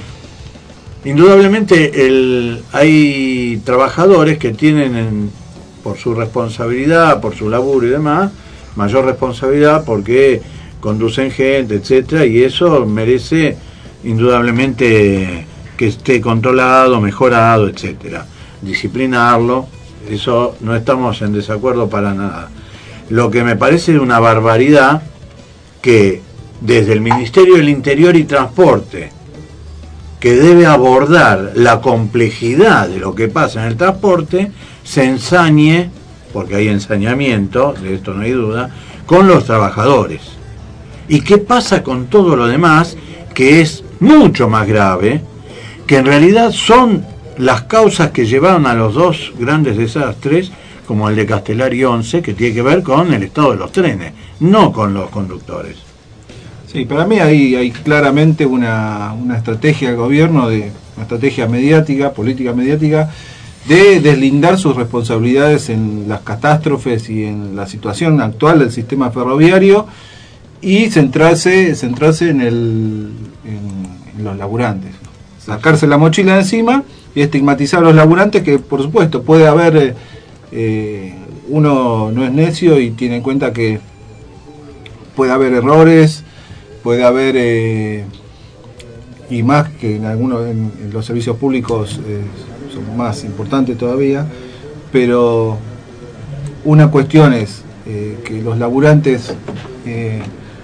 Indudablemente el, hay trabajadores que tienen en, por su responsabilidad, por su laburo y demás, mayor responsabilidad porque conducen gente, etcétera, y eso merece indudablemente que esté controlado, mejorado, etcétera. Disciplinarlo, eso no estamos en desacuerdo para nada. Lo que me parece una barbaridad que desde el Ministerio del Interior y Transporte, que debe abordar la complejidad de lo que pasa en el transporte, se ensañe, porque hay ensañamiento, de esto no hay duda, con los trabajadores. ¿Y qué pasa con todo lo demás, que es mucho más grave, que en realidad son las causas que llevaron a los dos grandes desastres, como el de Castellari once, que tiene que ver con el estado de los trenes, no con los conductores? Sí, para mí hay, hay claramente una, una estrategia del gobierno, de, una estrategia mediática, política mediática, de deslindar sus responsabilidades en las catástrofes y en la situación actual del sistema ferroviario y centrarse, centrarse en, el, en, en los laburantes. Sacarse la mochila de encima y estigmatizar a los laburantes, que por supuesto puede haber, eh, uno no es necio y tiene en cuenta que puede haber errores, puede haber, eh, y más que en algunos, en, en los servicios públicos eh, son más importantes todavía, pero una cuestión es eh, que los laburantes eh,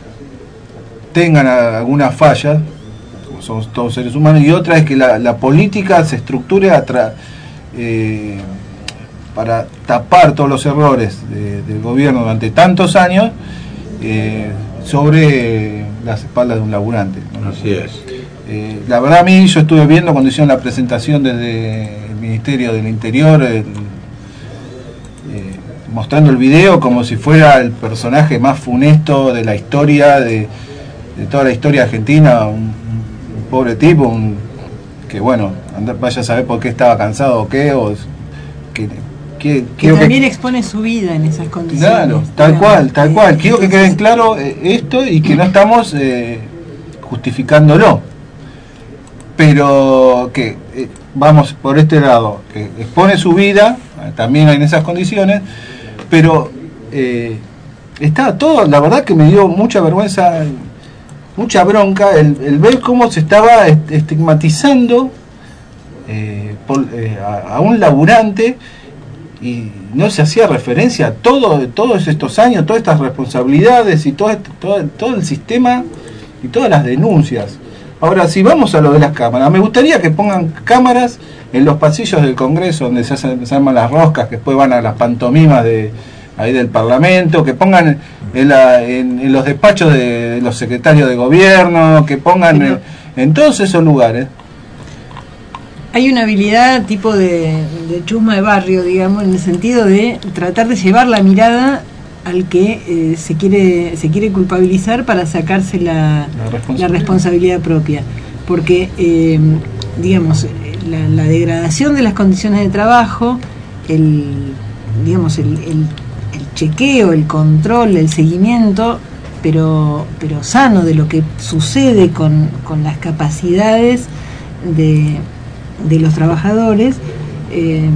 tengan a, alguna falla, como somos todos seres humanos, y otra es que la, la política se estructure atra, eh, para tapar todos los errores de, del gobierno durante tantos años eh, sobre las espaldas de un laburante, ¿no? Así es. Eh, la verdad, a mí, yo estuve viendo cuando hicieron la presentación desde el Ministerio del Interior, el, eh, mostrando el video como si fuera el personaje más funesto de la historia, de, de toda la historia argentina, un, un pobre tipo, un, que bueno, andar, vaya a saber por qué estaba cansado o qué, o que, que, que también que, expone su vida en esas condiciones. Claro, tal cual, tal cual. Quiero que queden claro eh, esto y que no estamos eh, justificándolo. Pero que eh, vamos por este lado, que expone su vida, eh, también en esas condiciones, pero eh, estaba todo, la verdad que me dio mucha vergüenza, mucha bronca el, el ver cómo se estaba estigmatizando eh, por, eh, a, a un laburante, y no se hacía referencia a todo, todos estos años, todas estas responsabilidades y todo, este, todo, todo el sistema y todas las denuncias. Ahora, si vamos a lo de las cámaras, me gustaría que pongan cámaras en los pasillos del Congreso, donde se, hacen, se arman las roscas, que después van a las pantomimas de ahí del Parlamento, que pongan en, la, en, en los despachos de, de los secretarios de gobierno, que pongan Pero, en, en todos esos lugares. Hay una habilidad tipo de, de chusma de barrio, digamos, en el sentido de tratar de llevar la mirada al que eh, se quiere se quiere culpabilizar para sacarse la, la, responsabilidad. la responsabilidad propia, porque eh, digamos la, la degradación de las condiciones de trabajo, el digamos el, el, el chequeo, el control, el seguimiento, pero pero sano de lo que sucede con, con las capacidades de, de los trabajadores, eh,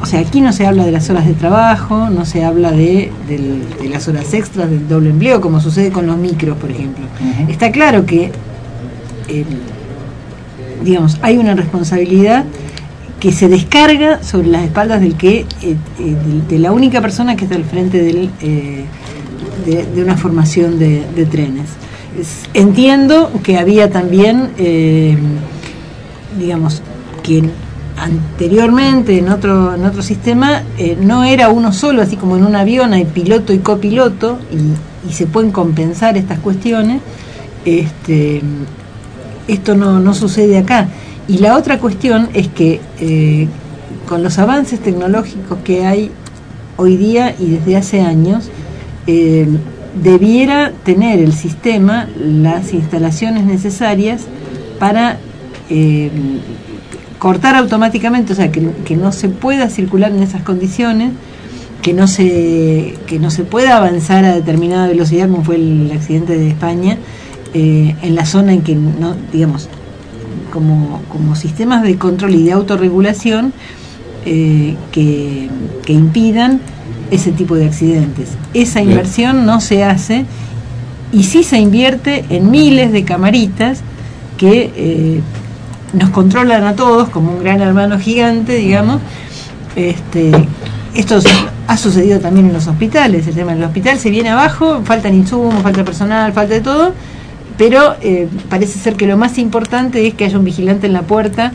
o sea, aquí no se habla de las horas de trabajo, no se habla de, del, de las horas extras, del doble empleo, como sucede con los micros, por ejemplo. Uh-huh. Está claro que, eh, digamos, hay una responsabilidad que se descarga sobre las espaldas del que, eh, eh, de, de la única persona que está al frente del, eh, de, de una formación de, de trenes. Es, entiendo que había también, eh, digamos, que anteriormente en otro en otro sistema eh, no era uno solo, así como en un avión hay piloto y copiloto y, y se pueden compensar estas cuestiones. Este, esto no, no sucede acá. Y la otra cuestión es que eh, con los avances tecnológicos que hay hoy día y desde hace años, eh, debiera tener el sistema las instalaciones necesarias para eh, cortar automáticamente, o sea, que, que no se pueda circular en esas condiciones, que no se que no se pueda avanzar a determinada velocidad, como fue el accidente de España, eh, en la zona en que, no, digamos, como, como sistemas de control y de autorregulación eh, que, que impidan ese tipo de accidentes. Esa inversión no se hace, y sí se invierte en miles de camaritas que eh, nos controlan a todos como un gran hermano gigante, digamos. Este, esto ha sucedido también en los hospitales. El tema del hospital se viene abajo, faltan insumos, falta personal, falta de todo, pero eh, parece ser que lo más importante es que haya un vigilante en la puerta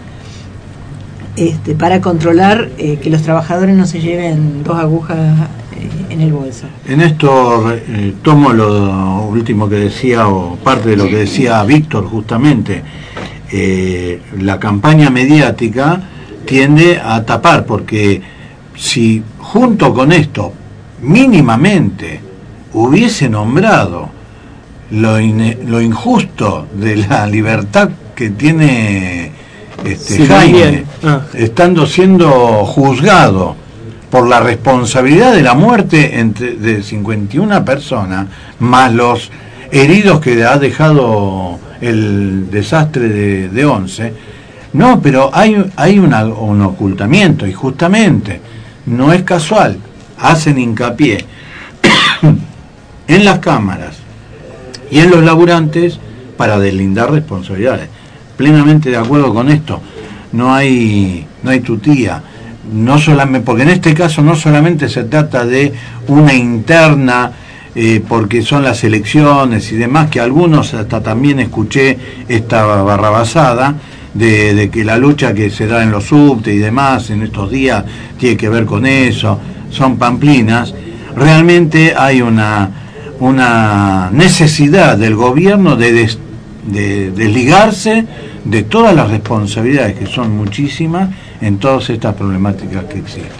este, para controlar eh, que los trabajadores no se lleven dos agujas eh, en el bolso. En esto eh, tomo lo último que decía, o parte de lo que decía Víctor justamente. Eh, la campaña mediática tiende a tapar, porque si junto con esto mínimamente hubiese nombrado lo, in, lo injusto de la libertad que tiene este, sí, Jaime, ah. estando siendo juzgado por la responsabilidad de la muerte entre, de cincuenta y una personas, más los heridos que ha dejado el desastre de, de once, no, pero hay, hay una, un ocultamiento, y justamente no es casual, hacen hincapié en las cámaras y en los laburantes para deslindar responsabilidades. Plenamente de acuerdo con esto, no hay, no hay tutía, no solamente, porque en este caso no solamente se trata de una interna, Eh, porque son las elecciones y demás, que algunos hasta también escuché esta barrabasada de, de que la lucha que se da en los subtes y demás en estos días tiene que ver con eso, son pamplinas. Realmente hay una, una necesidad del gobierno de, des, de desligarse de todas las responsabilidades, que son muchísimas, en todas estas problemáticas que existen.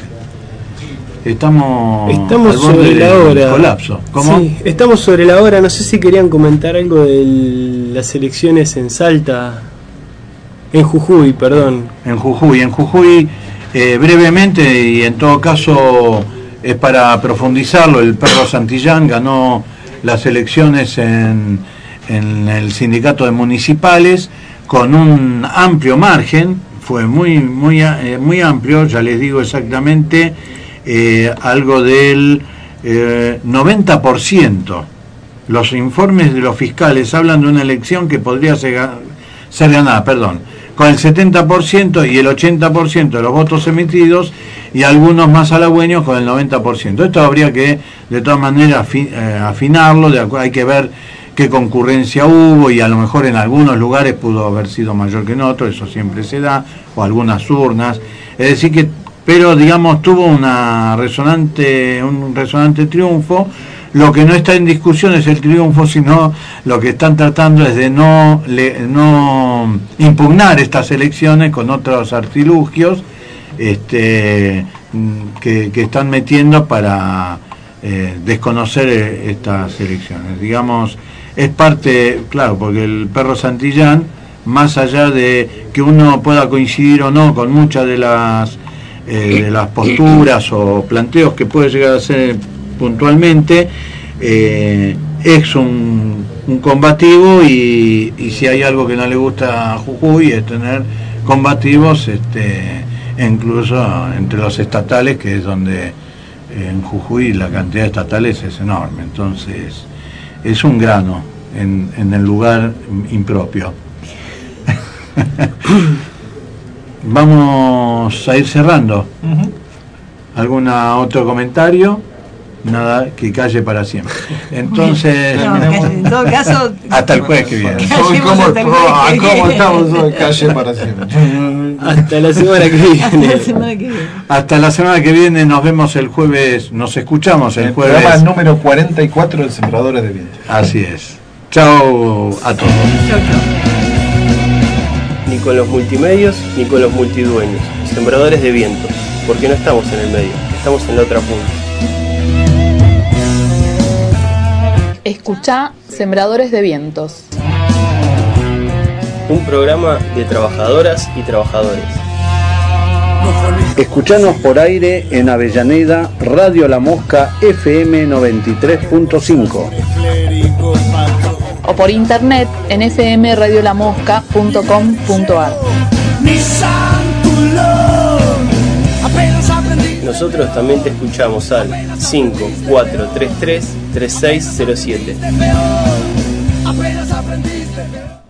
Estamos, estamos sobre la hora. Colapso. ¿Cómo? Sí, estamos sobre la hora. No sé si querían comentar algo de las elecciones en Salta, en Jujuy, perdón. En Jujuy, en Jujuy, eh, brevemente, y en todo caso es para profundizarlo, el Perro Santillán ganó las elecciones en, en el sindicato de municipales con un amplio margen, fue muy, muy, eh, muy amplio, ya les digo exactamente. Eh, algo del eh, noventa por ciento. Los informes de los fiscales hablan de una elección que podría ser, ser ganada, perdón, con el setenta por ciento y el ochenta por ciento de los votos emitidos, y algunos más halagüeños con el noventa por ciento. Esto habría que, de todas maneras, afi, eh, afinarlo, de, hay que ver qué concurrencia hubo, y a lo mejor en algunos lugares pudo haber sido mayor que en otros, eso siempre se da, o algunas urnas. Es decir que, pero digamos tuvo una resonante un resonante triunfo. Lo que no está en discusión es el triunfo, sino lo que están tratando es de no le, no impugnar estas elecciones con otros artilugios este, que, que están metiendo para eh, desconocer estas elecciones. Digamos, es parte, claro, porque el Perro Santillán, más allá de que uno pueda coincidir o no con muchas de las Eh, de las posturas o planteos que puede llegar a ser puntualmente, eh, es un, un combativo, y, y si hay algo que no le gusta a Jujuy es tener combativos este, e incluso entre los estatales, que es donde en Jujuy la cantidad de estatales es enorme. Entonces es un grano en, en el lugar impropio. Vamos a ir cerrando. Uh-huh. ¿Algún otro comentario? Nada, que calle para siempre. Entonces, no, en todo caso, hasta el jueves que viene. Hoy ¿Cómo, oh, ¿Cómo estamos hoy? Calle para siempre. Hasta la semana que viene. Hasta la semana que viene. Hasta la semana que viene. Nos vemos el jueves. Nos escuchamos el, el jueves. Programa número cuarenta y cuatro de Sembradores de Viento. Así es. Chao a todos. Chao, chao. Ni con los multimedios ni con los multidueños. Sembradores de Viento. Porque no estamos en el medio, estamos en la otra punta. Escuchá Sembradores de Vientos. Un programa de trabajadoras y trabajadores. Escuchanos por aire en Avellaneda, Radio La Mosca F M noventa y tres punto cinco. O por internet en f m radio la mosca punto com punto a r. Nosotros también te escuchamos al cinco cuatro tres tres, tres seis cero siete. Apenas aprendiste.